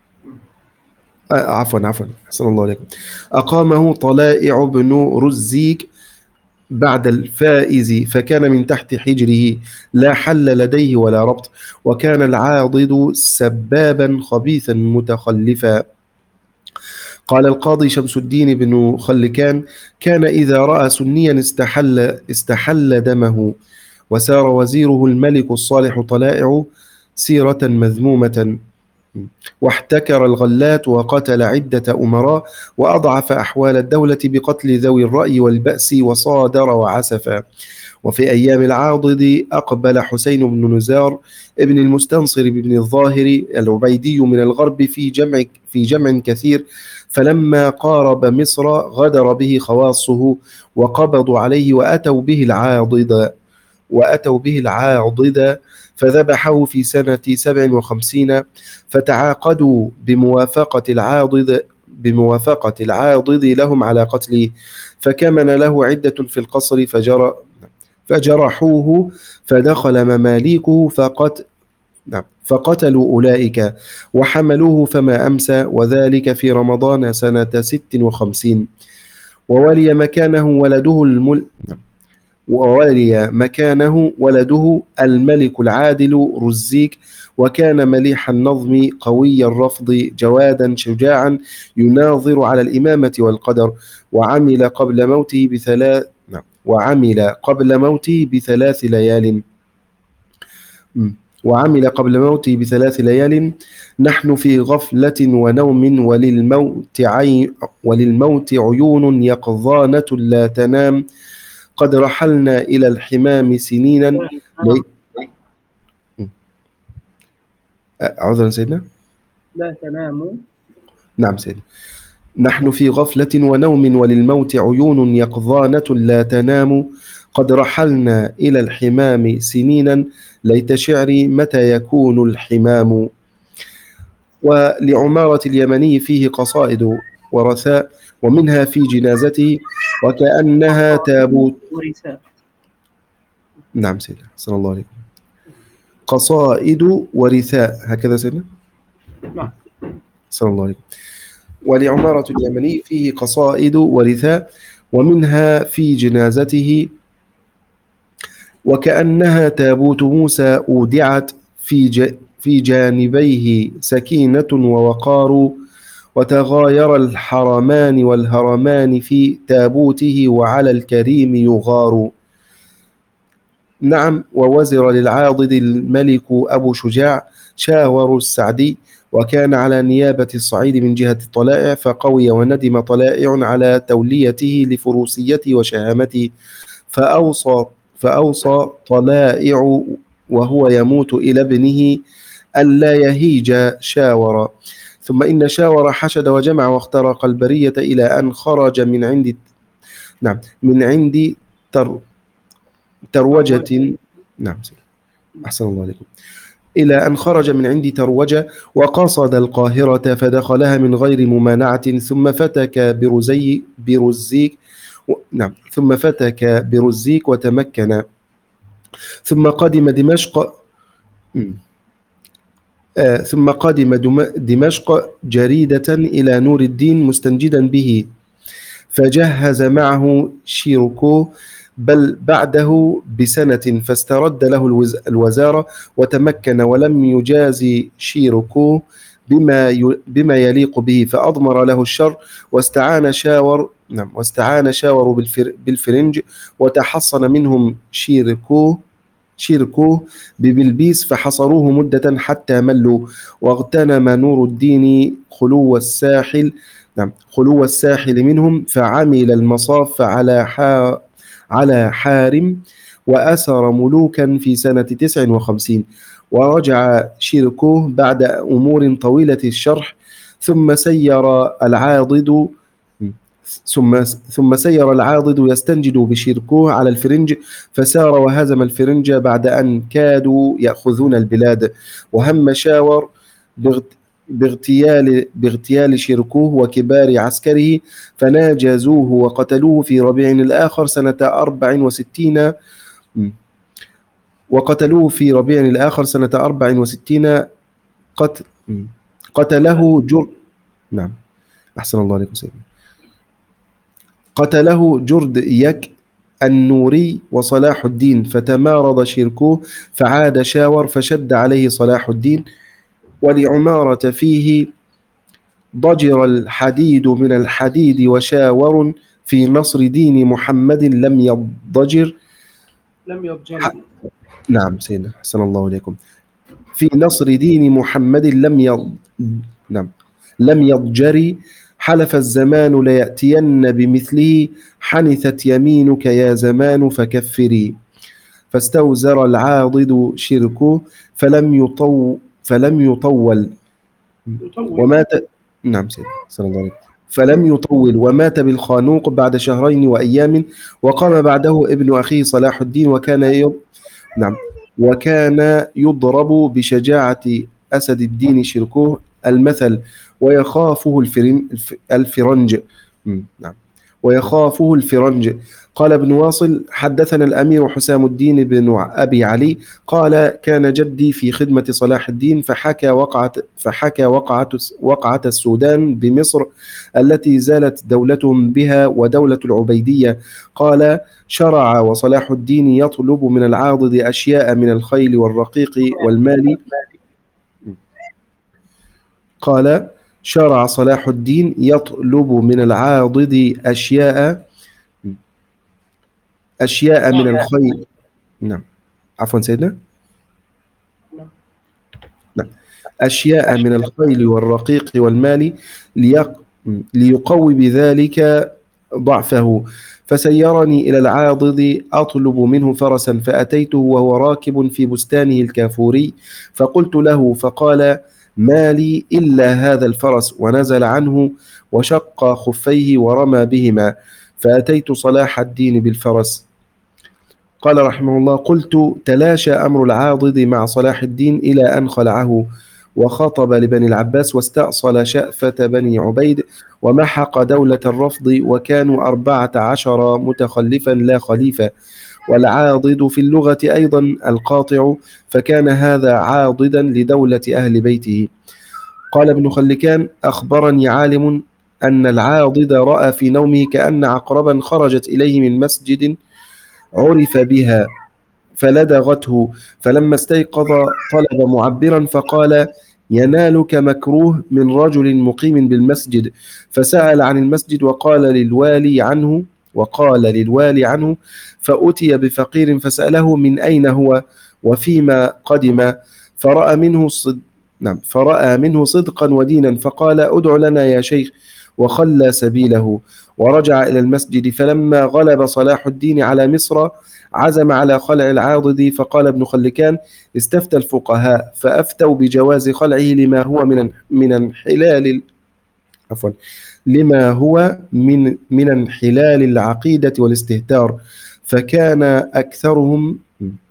عفوا عفوا أحسن الله عليكم. أقامه طلائع بن رزيك بعد الفائز، فكان من تحت حجره، لا حل لديه ولا ربط، وكان العاضد سبابا خبيثا متخلفا. قال القاضي شمس الدين بن خلكان: كان إذا رأى سنيا استحل, استحل دمه. وسار وزيره الملك الصالح طلائع سيرة مذمومة، واحتكر الغلات وقتل عدة أمراء، وأضعف أحوال الدولة بقتل ذوي الرأي والبأس، وصادر وعسف. وفي أيام العاضد أقبل حسين بن نزار ابن المستنصر بن الظاهر العبيدي من الغرب في جمع في جمع كثير، فلما قارب مصر غدر به خواصه وقبضوا عليه، وأتوا به العاضد وأتوا به العاضد فذبحه في سنة سبع وخمسين، فتعاقدوا بموافقة العاضد بموافقة العاضد لهم على قتله، فكمن له عدة في القصر فجر فجرحوه، فدخل مماليكه فقت فقتلوا أولئك وحملوه فما أمسى، وذلك في رمضان سنة ست وخمسين. وولي مكانه ولده المل وولي مكانه ولده الملك العادل رزيك، وكان مليح النظم قوي الرفض جوادا شجاعا يناظر على الإمامة والقدر، وعمل قبل موته بثلاث وعمل قبل موته بثلاث ليال وعمل قبل موته بثلاث ليال نحن في غفلة ونوم، وللموت عي وللموت عيون يقظانة لا تنام، قد رحلنا إلى الحمام سنينا لي... عذرا سيدنا. لا تناموا. نعم سيدنا. نحن في غفلة ونوم وللموت عيون يقظانة لا تنام، قد رحلنا إلى الحمام سنينا ليت شعري متى يكون الحمام. ولعمارة اليمني فيه قصائد ورثاء، ومنها في جنازته وكأنها تابوت. نعم سيدنا صلى الله عليه وسلم. قصائد ورثاء هكذا سيدنا. نعم صلى الله عليه وسلم. ولعمارة اليمني فيه قصائد ورثاء، ومنها في جنازته وكأنها تابوت موسى أودعت في في جانبيه سكينة ووقار، وتغاير الحرمان والهرمان في تابوته وعلى الكريم يغار. نعم. ووزر للعاضد الملك أبو شجاع شاور السعدي، وكان على نيابة الصعيد من جهة الطلائع، فقوي وندم طلائع على توليته لفروسيته وشهامته، فأوصى فأوصى طلائع وهو يموت إلى ابنه ألا يهيج شاور. ثم إن شاور حشد وجمع واخترق البرية إلى أن خرج من عند نعم من عند تر تروجة نعم أحسن الله عليكم إلى أن خرج من عند تروجة وقصد القاهرة فدخلها من غير ممانعة، ثم فتك برزي برزيك نعم ثم فتك برزيك وتمكن، ثم قدم دمشق آه ثم قدم دمشق جريدة إلى نور الدين مستنجدا به، فجهز معه شيركو بل بعده بسنة، فاسترد له الوزارة وتمكن، ولم يجازي شيركو بما بما يليق به، فأضمر له الشر، واستعان شاور نعم واستعان شاور بالفر بالفرنج، وتحصن منهم شيركو شيركو ببلبيس، فحصروه مدة حتى ملوا، واغتنم نور الدين خلو الساحل نعم خلو الساحل منهم، فعمل المصاف على حا على حارم، وأسر ملوكا في سنة تسع وخمسين. ورجع شيركو بعد أمور طويلة الشرح، ثم سير العاضد ثم ثم سير العاضد يستنجد بشيركو على الفرنج، فسار وهزم الفرنج بعد أن كادوا يأخذون البلاد، وهم شاور باغتيال باغتيال شيركوه وكبار عسكره، فناجزوه وقتلوه في ربيع الآخر سنة أربع وستين وقتلوه في ربيع الآخر سنة أربع وستين قتل قتله جر نعم أحسن الله عليكم سيدنا قتله جرد يك النوري وصلاح الدين، فتمارض شيركوه فعاد شاور فشد عليه صلاح الدين. ولعمارة فيه ضجر الحديد من الحديد وشاور، في نصر دين محمد لم يضجر لم يضجر نعم سيدنا أحسن الله عليكم في نصر دين محمد لم يض نعم لم يضجر، حلف الزمان ليأتين بمثله، حنثت يمينك يا زمان فكفري. فاستوزر العاضد شركه فلم يطو فلم يطول ومات نعم سيدنا صلى الله عليه وسلم فلم يطول ومات بالخانوق بعد شهرين وأيام. وقام بعده ابن أخيه صلاح الدين، وكان يض... نعم وكان يضرب بشجاعة أسد الدين شركوه المثل، ويخافه الفرن... الفرنج نعم ويخافه الفرنج. قال ابن واصل: حدثنا الأمير حسام الدين بن أبي علي قال: كان جدي في خدمة صلاح الدين، فحكى وقعة فحكى وقعة وقعة السودان بمصر التي زالت دولتهم بها ودولة العبيدية. قال: شرع وصلاح الدين يطلب من العاضد أشياء من الخيل والرقيق والمال. قال: شرع صلاح الدين يطلب من العاضد أشياء أشياء من الخيل نعم عفوا سيدنا نعم أشياء من الخيل والرقيق والمال ليق... ليقوي بذلك ضعفه، فسيرني إلى العاضد أطلب منه فرسا، فأتيته وهو راكب في بستانه الكافوري، فقلت له، فقال: ما لي إلا هذا الفرس، ونزل عنه وشق خفيه ورمى بهما، فأتيت صلاح الدين بالفرس. قال رحمه الله: قلت: تلاشى أمر العاضد مع صلاح الدين إلى أن خلعه، وخطب لبني العباس، واستأصل شأفة بني عبيد، ومحق دولة الرفض، وكانوا أربعة عشر متخلفا لا خليفة. والعاضد في اللغة أيضا القاطع، فكان هذا عاضدا لدولة أهل بيته. قال ابن خلكان: أخبرني عالم أن العاضد رأى في نومه كأن عقربا خرجت إليه من مسجد عرف بها فلدغته، فلما استيقظ طلب معبرا فقال: ينالك مكروه من رجل مقيم بالمسجد، فسأل عن المسجد وقال للوالي عنه وقال للوالي عنه فأتي بفقير فسأله من أين هو وفيما قدم، فرأى منه صد نعم فرأى منه صدقا ودينا، فقال: ادع لنا يا شيخ، وخلى سبيله ورجع إلى المسجد. فلما غلب صلاح الدين على مصر عزم على خلع العاضد، فقال ابن خلكان: استفتى الفقهاء فأفتوا بجواز خلعه لما هو من من انحلال عفوا لما هو من من انحلال العقيدة والاستهتار، فكان أكثرهم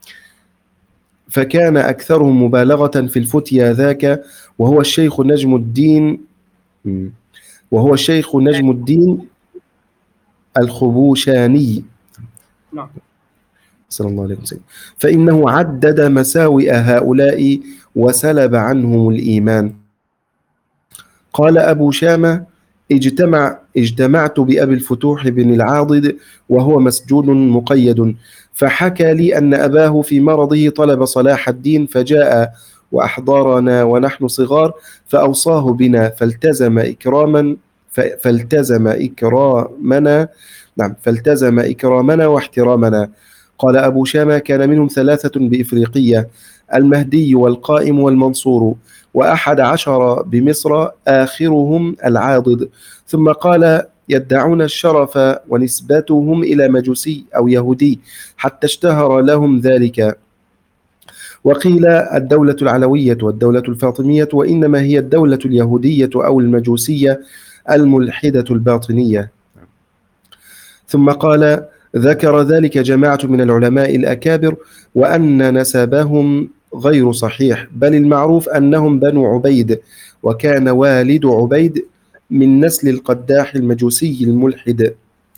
فكان أكثرهم مبالغة في الفتيا ذاك، وهو الشيخ نجم الدين وهو الشيخ نجم الدين الخبوشاني. نعم. صلى الله عليه وسلم. فإنه عدد مساوئ هؤلاء وسلب عنهم الإيمان. قال أبو شامة: اجتمع اجتمعت بأبي الفتوح بن العاضد وهو مسجون مقيد، فحكى لي أن أباه في مرضه طلب صلاح الدين، فجاء وأحضرنا ونحن صغار، فأوصاه بنا فالتزم إكراما فالتزم إكرامنا نعم فالتزم إكرامنا واحترامنا. قال أبو شامة: كان منهم ثلاثة بإفريقية، المهدي والقائم والمنصور، وأحد عشر بمصر، آخرهم العاضد. ثم قال: يدعون الشرف ونسبتهم إلى مجوسي أو يهودي حتى اشتهر لهم ذلك. وقيل الدولة العلوية والدولة الفاطمية، وإنما هي الدولة اليهودية أو المجوسية الملحدة الباطنية. ثم قال: ذكر ذلك جماعة من العلماء الأكابر، وأن نسبهم غير صحيح، بل المعروف أنهم بنو عبيد، وكان والد عبيد من نسل القداح المجوسي الملحد.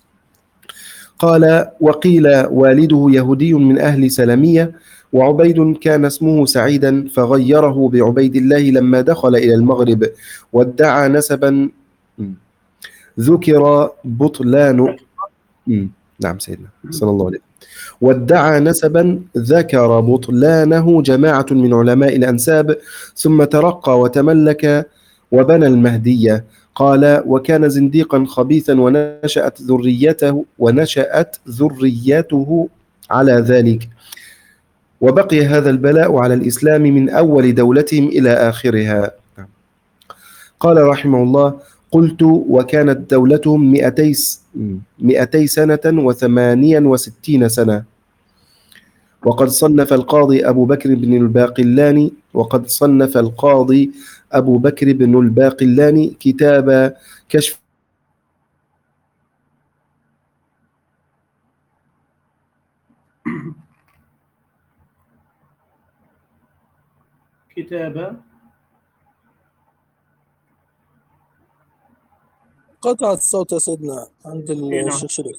قال: وقيل والده يهودي من أهل سلمية، وعبيد كان اسمه سعيدا، فغيره بعبيد الله لما دخل إلى المغرب، وادعى نسبا ذكر بطلان نعم سيدنا صلى الله عليه وسلم وادعى نسبا ذكر بطلانه جماعة من علماء الأنساب، ثم ترقى وتملك وبنى المهدية. قال: وكان زنديقا خبيثا، ونشأت ذريته ونشأت ذريته على ذلك، وبقي هذا البلاء على الإسلام من أول دولتهم إلى آخرها. قال رحمه الله: قلت: وكانت دولتهم مئتي مئتي سنة وثمانيا وستين سنة. وقد صنف القاضي أبو بكر بن الباقلاني وقد صنف القاضي أبو بكر بن الباقلاني كتاب كشف كتاب قطع الصوت يا سيدنا عند الشيخ شريف.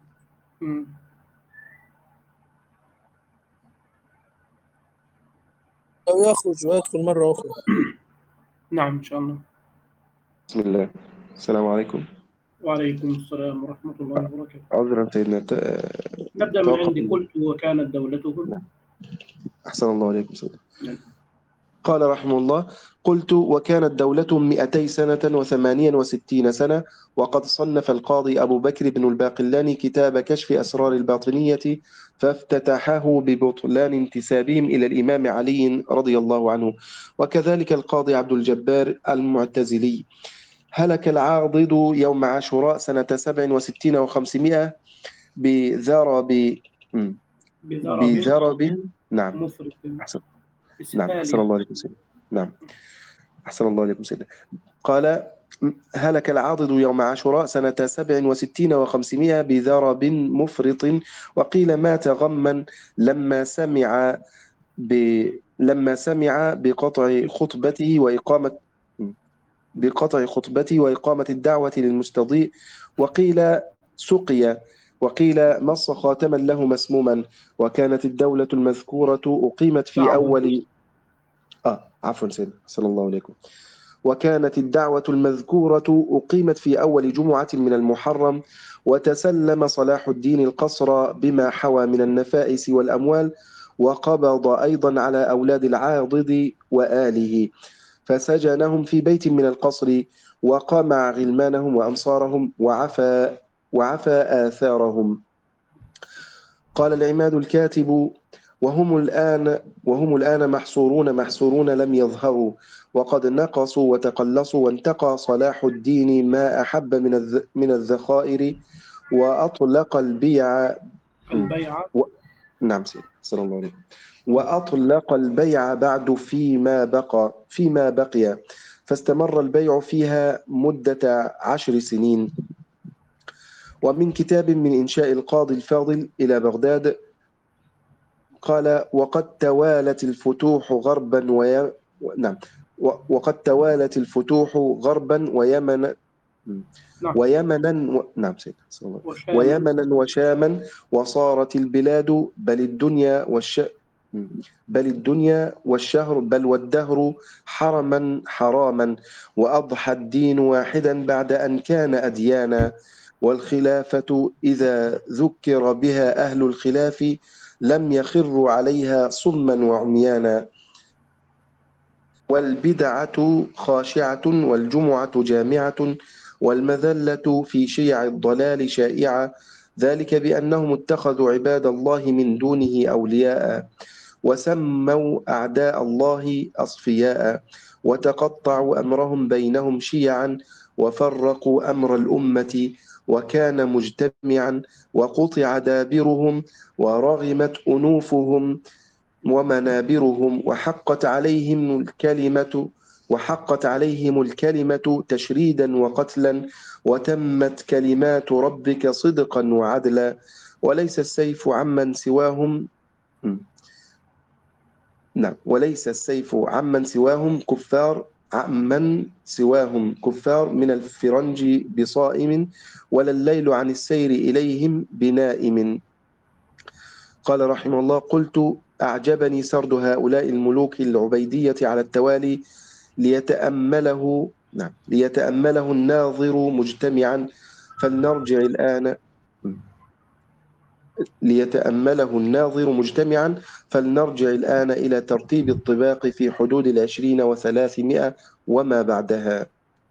أو يخرج ويدخل مرة أخرى. نعم إن شاء الله. بسم الله. السلام عليكم. وعليكم السلام ورحمة الله وبركاته. عذرا سيدنا. نبدأ من عندي. قلت: وكانت دولتهم. أحسن الله عليكم سيدنا. قال رحمه الله: قلت: وكانت دولتهم مئتي سنة وثمانيا وستين سنة. وقد صنف القاضي أبو بكر بن الباقلاني كتاب كشف أسرار الباطنية، فافتتحه ببطلان انتسابهم إلى الإمام علي رضي الله عنه، وكذلك القاضي عبد الجبار المعتزلي هلك العاضد يوم عاشوراء سنة سبع وستين وخمسمائة بذرب بذرب نعم مفرط أحسن اسم نعم أحسن آلية. الله عليكم سيدنا نعم أحسن الله عليكم سيدنا. قال هلك العاضد يوم عاشوراء سنة سبع وستين وخمسمائة بذرب مفرط، وقيل مات غما لما سمع ب... لما سمع بقطع خطبته وإقامة بقطع خطبته وإقامة الدعوة للمستضيء، وقيل سقي، وقيل مص خاتما له مسموما. وكانت الدولة المذكورة أقيمت في أول آه عفوا سيدنا صلى الله عليكم. وكانت الدعوة المذكورة أقيمت في أول جمعة من المحرم، وتسلم صلاح الدين القصر بما حوى من النفائس والأموال، وقبض أيضا على أولاد العاضد وآله، فسجنهم في بيت من القصر، وقمع غلمانهم وأنصارهم، وعفى وعفى آثارهم. قال العماد الكاتب: وهم الآن وهم الآن محصورون محصورون لم يظهروا، وقد نقصوا وتقلصوا، وانتقى صلاح الدين ما أحب من الذ... من الذخائر، وأطلق البيع البيعة و... نعم سيدي صلى الله عليه وسلم. وأطلق البيع بعد فيما بقى فيما بقي فاستمر البيع فيها مدة عشر سنين. ومن كتاب من إنشاء القاضي الفاضل إلى بغداد قال: وقد توالت الفتوح غربا وي... نعم وقد توالت الفتوح غربا ويمن نعم. ويمنا و... نعم سيدي ويمنا وشاما، وصارت البلاد بل الدنيا والش بل الدنيا والشهر بل والدهر حرما حراما، وأضحى الدين واحدا بعد أن كان أديانا. والخلافة إذا ذكر بها أهل الخلاف لم يخروا عليها صما وعميانا. والبدعة خاشعة والجمعة جامعة، والمذلة في شيع الضلال شائعة، ذلك بأنهم اتخذوا عباد الله من دونه أولياء، وسموا أعداء الله أصفياء، وتقطعوا أمرهم بينهم شيعا، وفرقوا أمر الأمة، وكان مجتمعا، وقطع دابرهم، ورغمت أنوفهم ومنابرهم، وحقت عليهم الكلمة وحقت عليهم الكلمة تشريدا وقتلا، وتمت كلمات ربك صدقا وعدلا، وليس السيف عمن سواهم نعم وليس السيف عمن سواهم كفار عمن سواهم كفار من الفرنج بصائم، ولا الليل عن السير إليهم بنائم. قال رحمه الله: قلت: أعجبني سرد هؤلاء الملوك العبيدية على التوالي ليتأمله نعم ليتأمله الناظر مجتمعا، فلنرجع الآن ليتأمله الناظر مجتمعا فلنرجع الآن إلى ترتيب الطباق في حدود العشرين وثلاثمائة وما بعدها.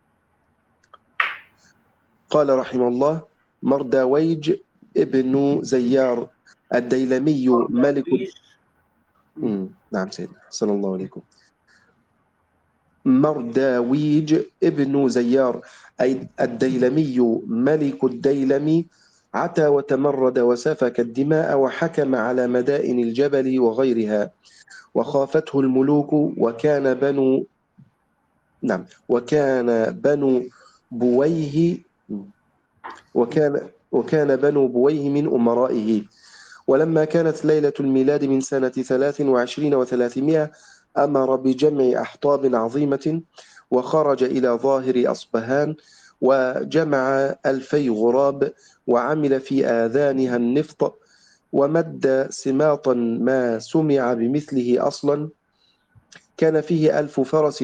قال رحمه الله: مرداويج ابن زيار الديلمي ملك نعم سيدنا صلى الله عليكم. مرداويج ابن زيار أي الديلمي ملك الديلم عتى وتمرد وسفك الدماء، وحكم على مدائن الجبل وغيرها، وخافته الملوك، وكان بنو نعم وكان بنو بويه وكان وكان بنو بويه من أمرائه. ولما كانت ليلة الميلاد من سنة ثلاث وعشرين وثلاثمائة أمر بجمع أحطاب عظيمة، وخرج إلى ظاهر أصبهان، وجمع ألفي غراب، وعمل في آذانها النفط، ومد سماطا ما سمع بمثله أصلا. كان فيه ألف فرس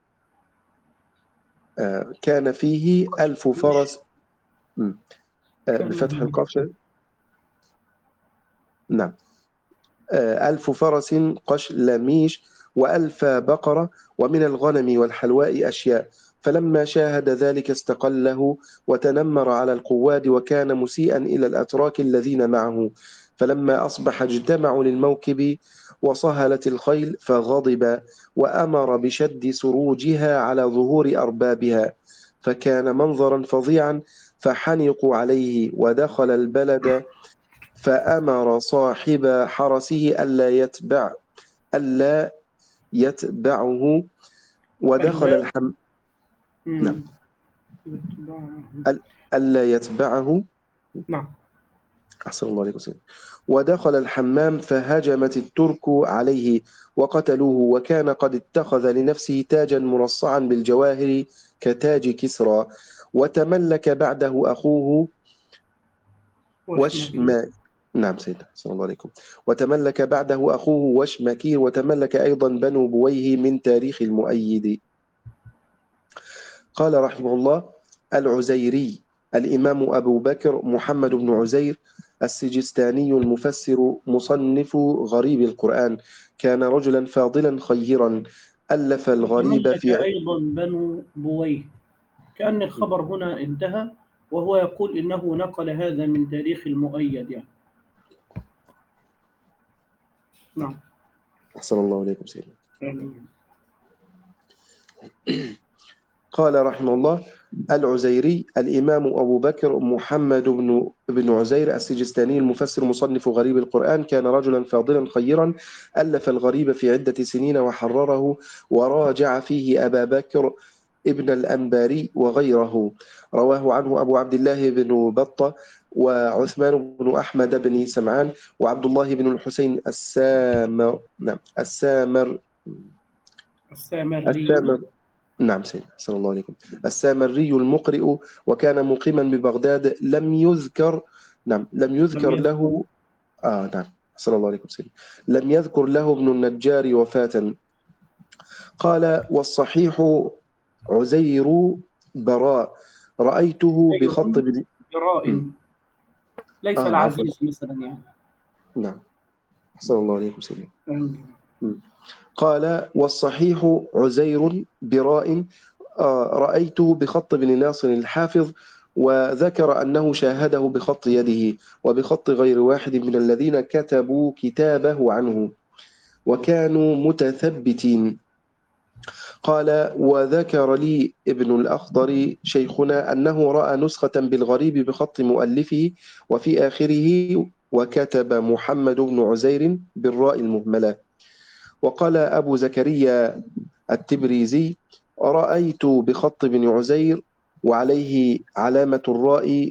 آه كان فيه ألف فرس آه بفتح القاف نعم آه ألف فرس قشلميش، وألف بقرة، ومن الغنم والحلواء أشياء. فلما شاهد ذلك استقله، وتنمر على القواد، وكان مسيئا إلى الأتراك الذين معه. فلما أصبح اجتمعوا للموكب، وصهلت الخيل، فغضب، وأمر بشد سروجها على ظهور أربابها، فكان منظرا فظيعا، فحنقوا عليه ودخل البلد، فأمر صاحب حرسه ألا يتبع ألا يتبعه ودخل ألا الحم نعم مم. أل- ألا يتبعه نعم. أحسن الله عليكم سيدي. ودخل الحمام فهجمت الترك عليه وقتلوه، وكان قد اتخذ لنفسه تاجا مرصعا بالجواهر كتاج كسرى. وتملك بعده أخوه وشمكي. وشما نعم سيدنا صلى الله عليكم. وتملك بعده أخوه وشمكير، وتملك أيضا بنو بويه من تاريخ المؤيد. قال رحمه الله: العزيري الإمام أبو بكر محمد بن عزير السجستاني المفسر مصنف غريب القرآن، كان رجلا فاضلا خيرا، ألف الغريب وتملك في أيضا بنو بويه، كأن الخبر هنا انتهى، وهو يقول إنه نقل هذا من تاريخ المؤيد يعني. نعم. أحسن الله عليكم سيدنا. آمين. قال رحمه الله: العزيري الإمام أبو بكر محمد بن بن عزير السجستاني المفسر مصنف غريب القرآن، كان رجلا فاضلا خيرا، ألف الغريب في عدة سنين وحرره، وراجع فيه أبا بكر ابن الأنباري وغيره. رواه عنه أبو عبد الله بن بطة وعثمان بن أحمد بن سمعان وعبد الله بن الحسين السامر نعم السامر السامري. السامر نعم سيدنا صلى الله عليكم. السامري المقرئ، وكان مقيما ببغداد، لم يذكر نعم لم لم يذكر يذكر. له آه نعم صلى الله عليكم سيدنا لم يذكر له ابن النجار وفاة. قال: والصحيح عزير براء، رأيته بخط ابن جراء، م. ليس آه عفوا العزيز مثلا يعني. نعم صلى الله عليكم سيدنا. آمين. م. قال: والصحيح عزير براء، آه، رأيته بخط ابن ناصر الحافظ، وذكر أنه شاهده بخط يده وبخط غير واحد من الذين كتبوا كتابه عنه وكانوا متثبتين. قال: وذكر لي ابن الأخضر شيخنا أنه رأى نسخة بالغريب بخط مؤلفه وفي آخره وكتب محمد بن عزير بالراء المهملة. وقال أبو زكريا التبريزي: رأيت بخط بن عزير وعليه علامة الراء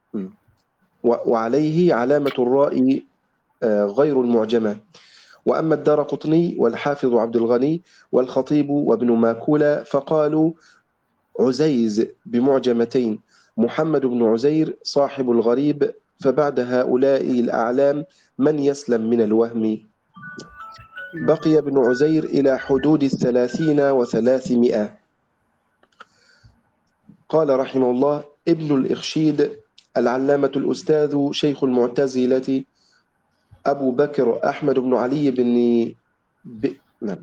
وعليه علامة الراء غير المعجمة. وأما الدارقطني والحافظ عبد الغني والخطيب وابن ماكولة فقالوا عزيز بمعجمتين، محمد بن عزير صاحب الغريب، فبعد هؤلاء الأعلام من يسلم من الوهم. بقي ابن عزير إلى حدود الثلاثين وثلاثمائة. قال رحمه الله: ابن الإخشيد العلامة الأستاذ شيخ المعتزلة أبو بكر أحمد بن علي بن ب... نعم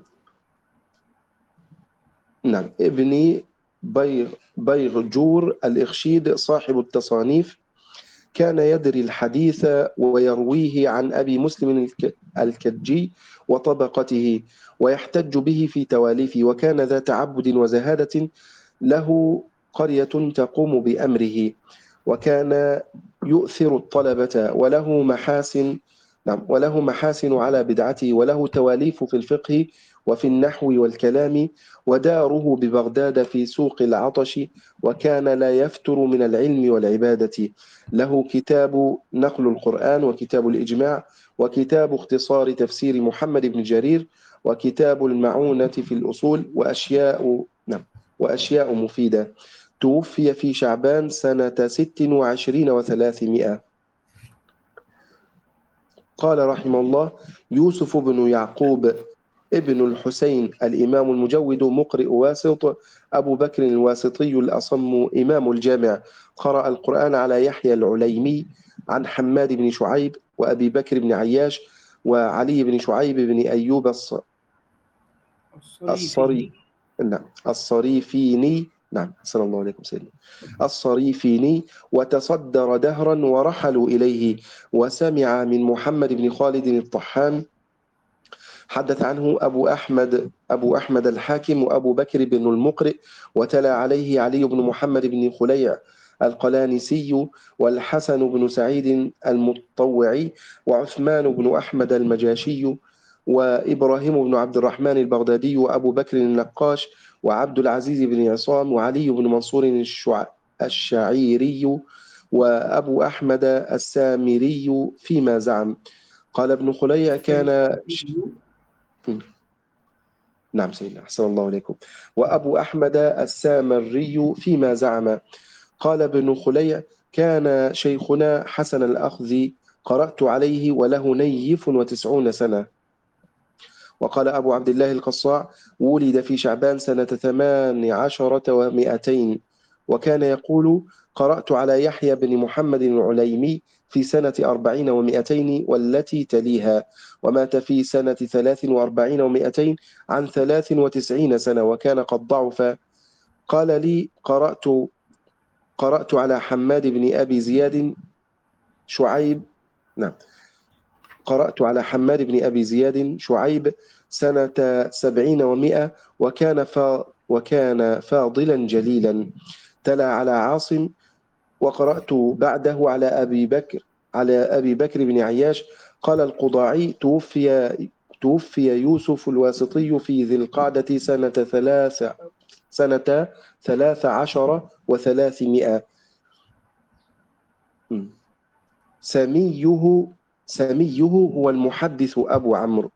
نعم ابن بيغ بيغجور الإخشيد صاحب التصانيف، كان يدري الحديث ويرويه عن أبي مسلم الك... الكجي وطبقته، ويحتج به في تواليفه، وكان ذا تعبد وزهادة، له قرية تقوم بأمره، وكان يؤثر الطلبة، وله محاسن نعم وله محاسن على بدعته، وله تواليف في الفقه وفي النحو والكلام، وداره ببغداد في سوق العطش، وكان لا يفتر من العلم والعبادة. له كتاب نقل القرآن، وكتاب الإجماع، وكتاب اختصار تفسير محمد بن جرير، وكتاب المعونة في الأصول، وأشياء نعم وأشياء مفيدة. توفي في شعبان سنة ست وعشرين وثلاثمائة. قال رحمه الله: يوسف بن يعقوب ابن الحسين الإمام المجود مقرئ واسط، أبو بكر الواسطي الأصم إمام الجامع، قرأ القرآن على يحيى العليمي عن حماد بن شعيب وأبي بكر بن عياش وعلي بن شعيب بن أيوب الص- الصري نعم الصريفيني نعم صلى الله عليكم سيدنا الصريفيني، وتصدر دهرا ورحلوا إليه، وسمع من محمد بن خالد الطحان، حدث عنه أبو أحمد أبو أحمد الحاكم وأبو بكر بن المقرئ، وتلا عليه علي بن محمد بن خليع القلانسي، والحسن بن سعيد المطوعي، وعثمان بن أحمد المجاشي، وإبراهيم بن عبد الرحمن البغدادي، وأبو بكر النقاش، وعبد العزيز بن عصام، وعلي بن منصور الشع... الشعيري، وأبو أحمد السامري فيما زعم. قال ابن خليع كان نعم سيدنا أحسن الله عليكم. وأبو أحمد السامري فيما زعم. قال ابن خليع كان شيخنا حسن الأخذ قرأت عليه وله نيف وتسعون سنة. وقال أبو عبد الله القصاع ولد في شعبان سنة ثمان عشرة ومئتين، وكان يقول قرأت على يحيى بن محمد العليمي في سنة أربعين ومئتين والتي تليها، ومات في سنة ثلاث وأربعين ومئتين عن ثلاث وتسعين سنة، وكان قد ضعف. قال لي قرأت قرأت على حماد بن أبي زياد شعيب نعم قرأت على حماد بن أبي زياد شعيب سنة سبعين ومئة، وكان فا وكان فاضلا جليلا. تلا على عاصم. وقرأت بعده على أبي بكر على أبي بكر بن عياش. قال القضاعي توفي توفي يوسف الواسطي في ذي القعدة سنة ثلاث سنة ثلاث عشر وثلاثمائة. سميه سميه هو المحدث أبو عمرو.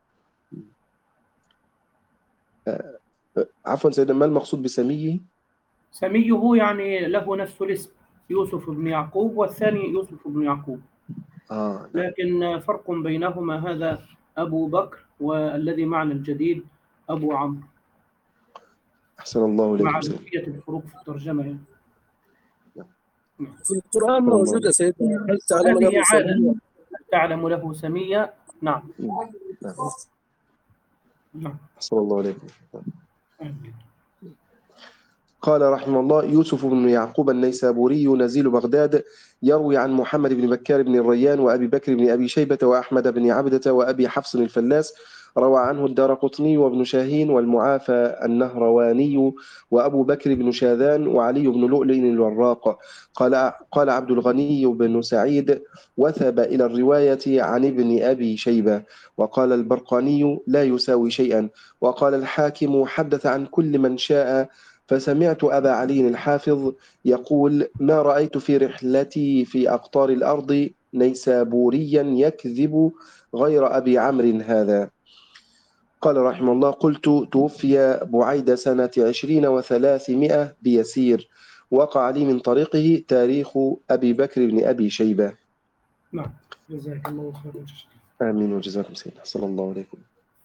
عفوا سيدنا، ما المقصود بسميه؟ سميه يعني له نفس الاسم، يوسف بن يعقوب، والثاني يوسف بن يعقوب. آه. لكن فرق بينهما، هذا أبو بكر والذي معنى الجديد أبو عمرو. أحسن الله إليكم مع سيدنا. بقية الفروق في الترجمة يعني. في القرآن موجودة سيدنا، هل تعلم هذه له عادة سمية؟ تعلم له سمية. نعم نعم. نعم. أحسن الله إليكم. قال رحمه الله يوسف بن يعقوب النيسابوري نزيل بغداد، يروي عن محمد بن بكار بن الريان وأبي بكر بن أبي شيبة وأحمد بن عبدة وأبي حفص الفلاس. روى عنه الدارقطني وابن شاهين والمعافى النهرواني وأبو بكر بن شاذان وعلي بن لؤلؤ الوراق. قال قال عبد الغني بن سعيد وثب إلى الرواية عن ابن أبي شيبة. وقال البرقاني لا يساوي شيئا. وقال الحاكم حدث عن كل من شاء. فسمعت أبا علي الحافظ يقول ما رأيت في رحلتي في أقطار الأرض نيسابوريا يكذب غير أبي عمرو هذا. قال رحمه الله قلت توفي بعيد سنة عشرين وثلاثمائة بيسير. وقع لي من طريقه تاريخ أبي بكر بن أبي شيبة. نعم جزاك الله خيرا. آمين وجزاكم سيدنا صلى الله عليكم.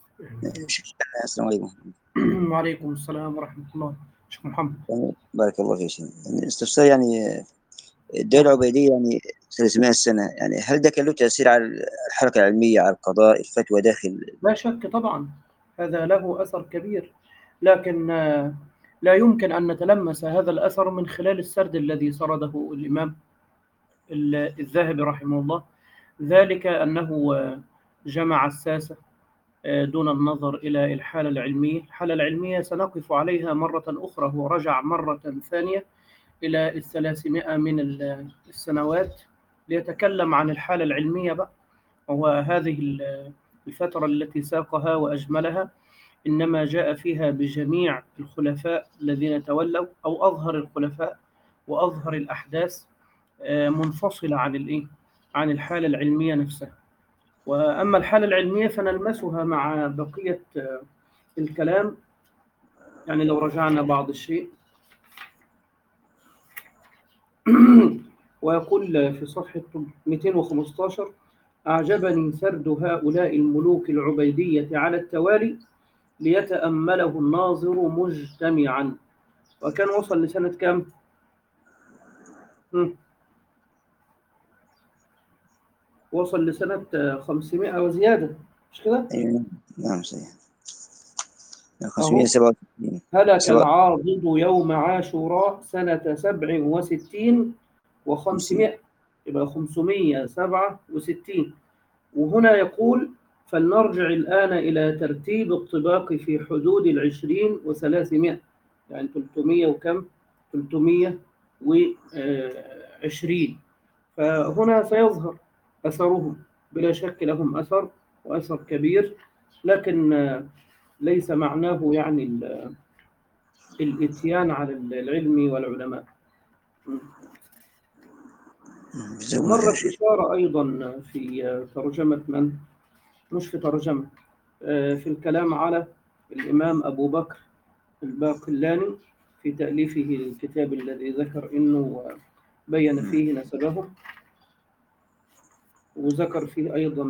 السلام عليكم. وعليكم السلام ورحمة الله. شيخ محمد بارك الله فيك. يعني استفسار، يعني الدولة العبيدية يعني ثلاثمائة سنة، يعني هل ده كان له تأثير على الحركة العلمية، على القضاء، الفتوى داخل؟ لا شك طبعا هذا له أثر كبير، لكن لا يمكن أن نتلمس هذا الأثر من خلال السرد الذي سرده الإمام الذهبي رحمه الله، ذلك أنه جمع الساسة دون النظر إلى الحالة العلمية. الحالة العلمية سنقف عليها مرة أخرى. هو رجع مرة ثانية إلى الثلاثمائة من السنوات ليتكلم عن الحالة العلمية بقى. وهذه الفترة التي ساقها وأجملها إنما جاء فيها بجميع الخلفاء الذين تولوا، أو أظهر الخلفاء وأظهر الأحداث منفصلة عن الإيه؟ عن الحالة العلمية نفسها. وأما الحالة العلمية فنلمسها مع بقية الكلام. يعني لو رجعنا بعض الشيء ويقول في صفحة مئتين وخمسة عشر أعجبني سرد هؤلاء الملوك العبيدية على التوالي ليتأمله الناظر مجتمعا. وكان وصل لسنة كم؟ وصل لسنة خمسمائة وزيادة، مش كده؟ أيوة نعم صحيح. خمسمائة وسبعة وستين. هلك العاضد يوم عاشوراء سنة سبع وستين وخمسمائة، يبقى خمسمائة وسبعة وستين. وهنا يقول فلنرجع الآن إلى ترتيب الطباق في حدود العشرين وثلاثمائة، يعني ثلاثمائة وكم؟ ثلاثمائة وعشرين. فهنا سيظهر أثرهم، بلا شك لهم أثر وأثر كبير، لكن ليس معناه يعني الإتيان على العلم والعلماء. مرت إشارة أيضا في ترجمة من؟ مش في ترجمة، في الكلام على الإمام أبو بكر الباقلاني في تأليفه الكتاب الذي ذكر إنه بين فيه نسبه، وذكر فيه أيضا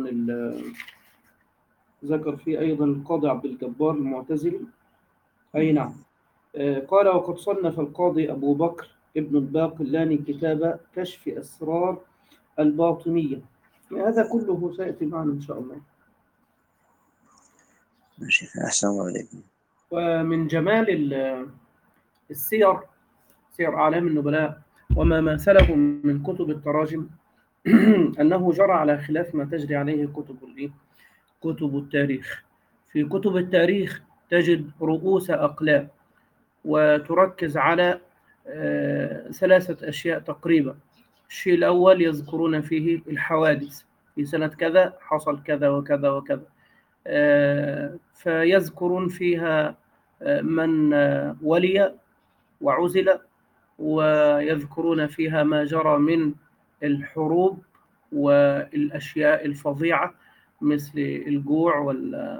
ذكر فيه أيضا القاضي عبد الجبار المعتزلي. أي نعم. قال: وقد صنف القاضي أبو بكر ابن الباقلاني كتاب كشف أسرار الباطنية. هذا كله سيأتي معنا إن شاء الله. ماشي، أحسن الله عليكم. ومن جمال السير، سير أعلام النبلاء وما مثله من كتب التراجم أنه جرى على خلاف ما تجري عليه كتب كتب التاريخ. في كتب التاريخ تجد رؤوس أقلام، وتركز على ثلاثة أشياء تقريبا. الشيء الأول يذكرون فيه الحوادث، في سنة كذا حصل كذا وكذا وكذا، فيذكرون فيها من ولي وعزل، ويذكرون فيها ما جرى من الحروب والأشياء الفظيعة مثل الجوع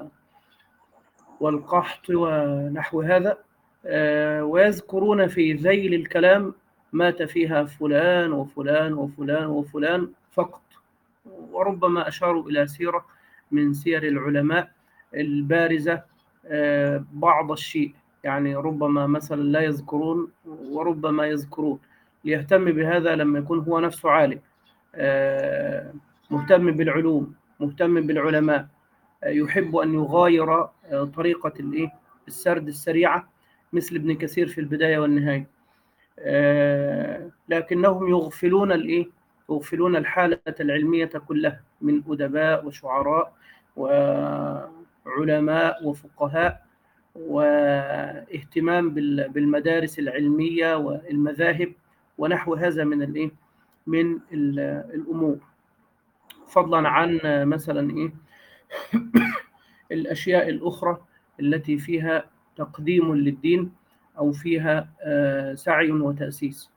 والقحط ونحو هذا، ويذكرون في ذيل الكلام مات فيها فلان وفلان وفلان وفلان فقط، وربما أشاروا إلى سيرة من سير العلماء البارزة بعض الشيء، يعني ربما مثلا لا يذكرون وربما يذكرون، ليهتم بهذا لما يكون هو نفسه عالم مهتم بالعلوم مهتم بالعلماء، يحب أن يغاير طريقة السرد السريعة مثل ابن كثير في البداية والنهاية، لكنهم يغفلون الإيه؟ يغفلون الحالة العلمية كلها من أدباء وشعراء وعلماء وفقهاء، واهتمام بالمدارس العلمية والمذاهب ونحو هذا من الإيه؟ من الأمور، فضلا عن مثلا إيه؟ الأشياء الأخرى التي فيها تقديم للدين أو فيها سعي وتأسيس.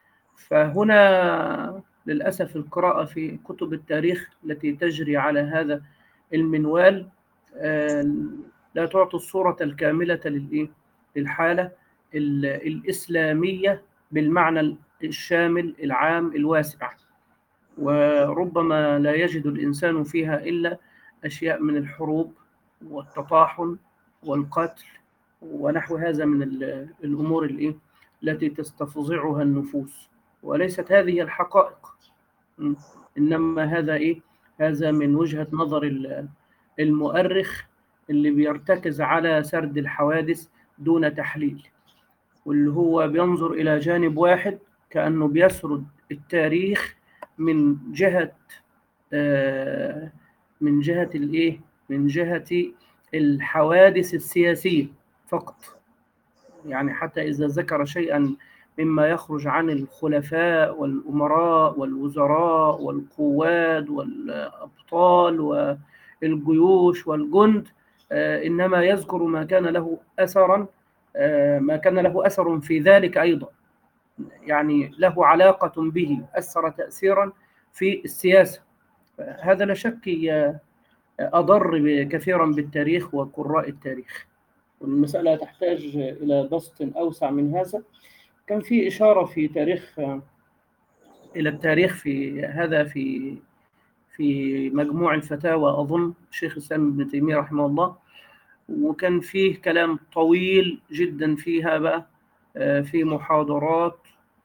فهنا للأسف القراءة في كتب التاريخ التي تجري على هذا المنوال لا تعطي الصورة الكاملة للحالة الإسلامية بالمعنى الشامل العام الواسع، وربما لا يجد الإنسان فيها إلا أشياء من الحروب والتطاحن والقتل ونحو هذا من الأمور التي تستفزعها النفوس، وليست هذه الحقائق، إنما هذا إيه؟ هذا من وجهة نظر المؤرخ اللي بيرتكز على سرد الحوادث دون تحليل، واللي هو بينظر إلى جانب واحد كأنه بيسرد التاريخ من جهة آه من جهة الإيه؟ من جهة الحوادث السياسية فقط، يعني حتى إذا ذكر شيئا مما يخرج عن الخلفاء والأمراء والوزراء والقواد والأبطال والجيوش والجند، آه إنما يذكر ما كان له أثرا آه ما كان له أثر في ذلك أيضا، يعني له علاقة به، أثر تأثيرا في السياسة. هذا لا شك أضر كثيرا بالتاريخ وقراء التاريخ، والمسألة تحتاج إلى بسط أوسع من هذا. كان في إشارة في تاريخ إلى التاريخ في هذا في في مجموع الفتاوى أظن الشيخ الإسلام ابن تيمية رحمه الله، وكان فيه كلام طويل جدا فيها بقى في محاضرات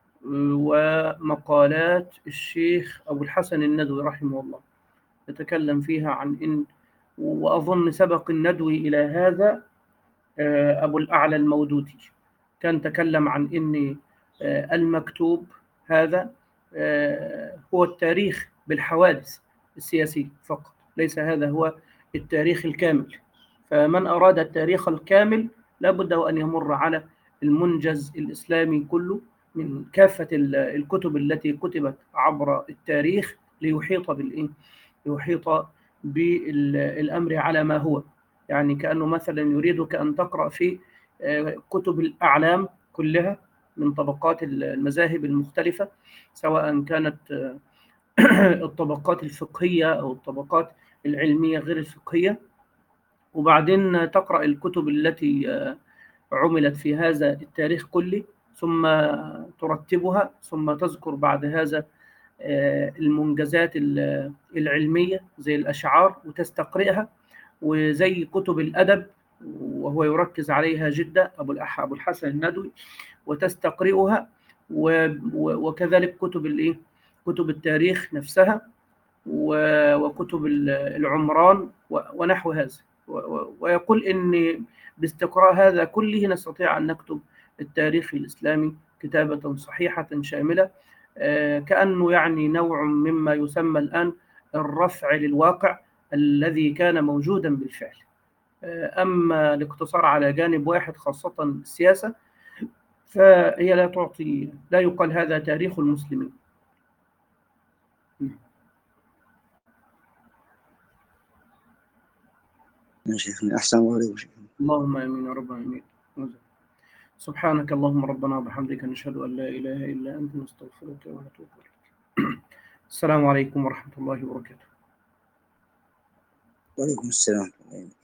ومقالات الشيخ أبو الحسن الندوي رحمه الله، يتكلم فيها عن إن، وأظن سبق الندوي إلى هذا أبو الأعلى المودودي، كان تكلم عن إن المكتوب هذا هو التاريخ بالحوادث السياسية فقط، ليس هذا هو التاريخ الكامل. فمن أراد التاريخ الكامل لابد وأن يمر على المنجز الإسلامي كله من كافة الكتب التي كتبت عبر التاريخ ليحيط بالإيه؟ يحيط بالأمر على ما هو. يعني كأنه مثلا يريدك أن تقرأ في كتب الأعلام كلها من طبقات المذاهب المختلفة، سواء كانت الطبقات الفقهية أو الطبقات العلمية غير الفقهية، وبعدين تقرأ الكتب التي عملت في هذا التاريخ كله، ثم ترتبها، ثم تذكر بعد هذا المنجزات العلمية زي الأشعار وتستقرئها، وزي كتب الأدب وهو يركز عليها جدا أبو أبو الحسن الندوي وتستقرئها، وكذلك كتب الإيه؟ كتب التاريخ نفسها وكتب العمران ونحو هذا. ويقول إن باستقراء هذا كله نستطيع أن نكتب التاريخ الإسلامي كتابة صحيحة شاملة، كأنه يعني نوع مما يسمى الآن الرفع للواقع الذي كان موجودا بالفعل. أما الاقتصار على جانب واحد خاصة السياسة فهي لا تعطي، لا يقال هذا تاريخ المسلمين. شيخنا أحسن الله عليكم. اللهم آمين يا رب العالمين. سبحانك اللهم ربنا وبحمدك نشهد أن لا إله إلا أنت نستغفرك ونتوب إليك. السلام عليكم ورحمة الله وبركاته. وعليكم السلام.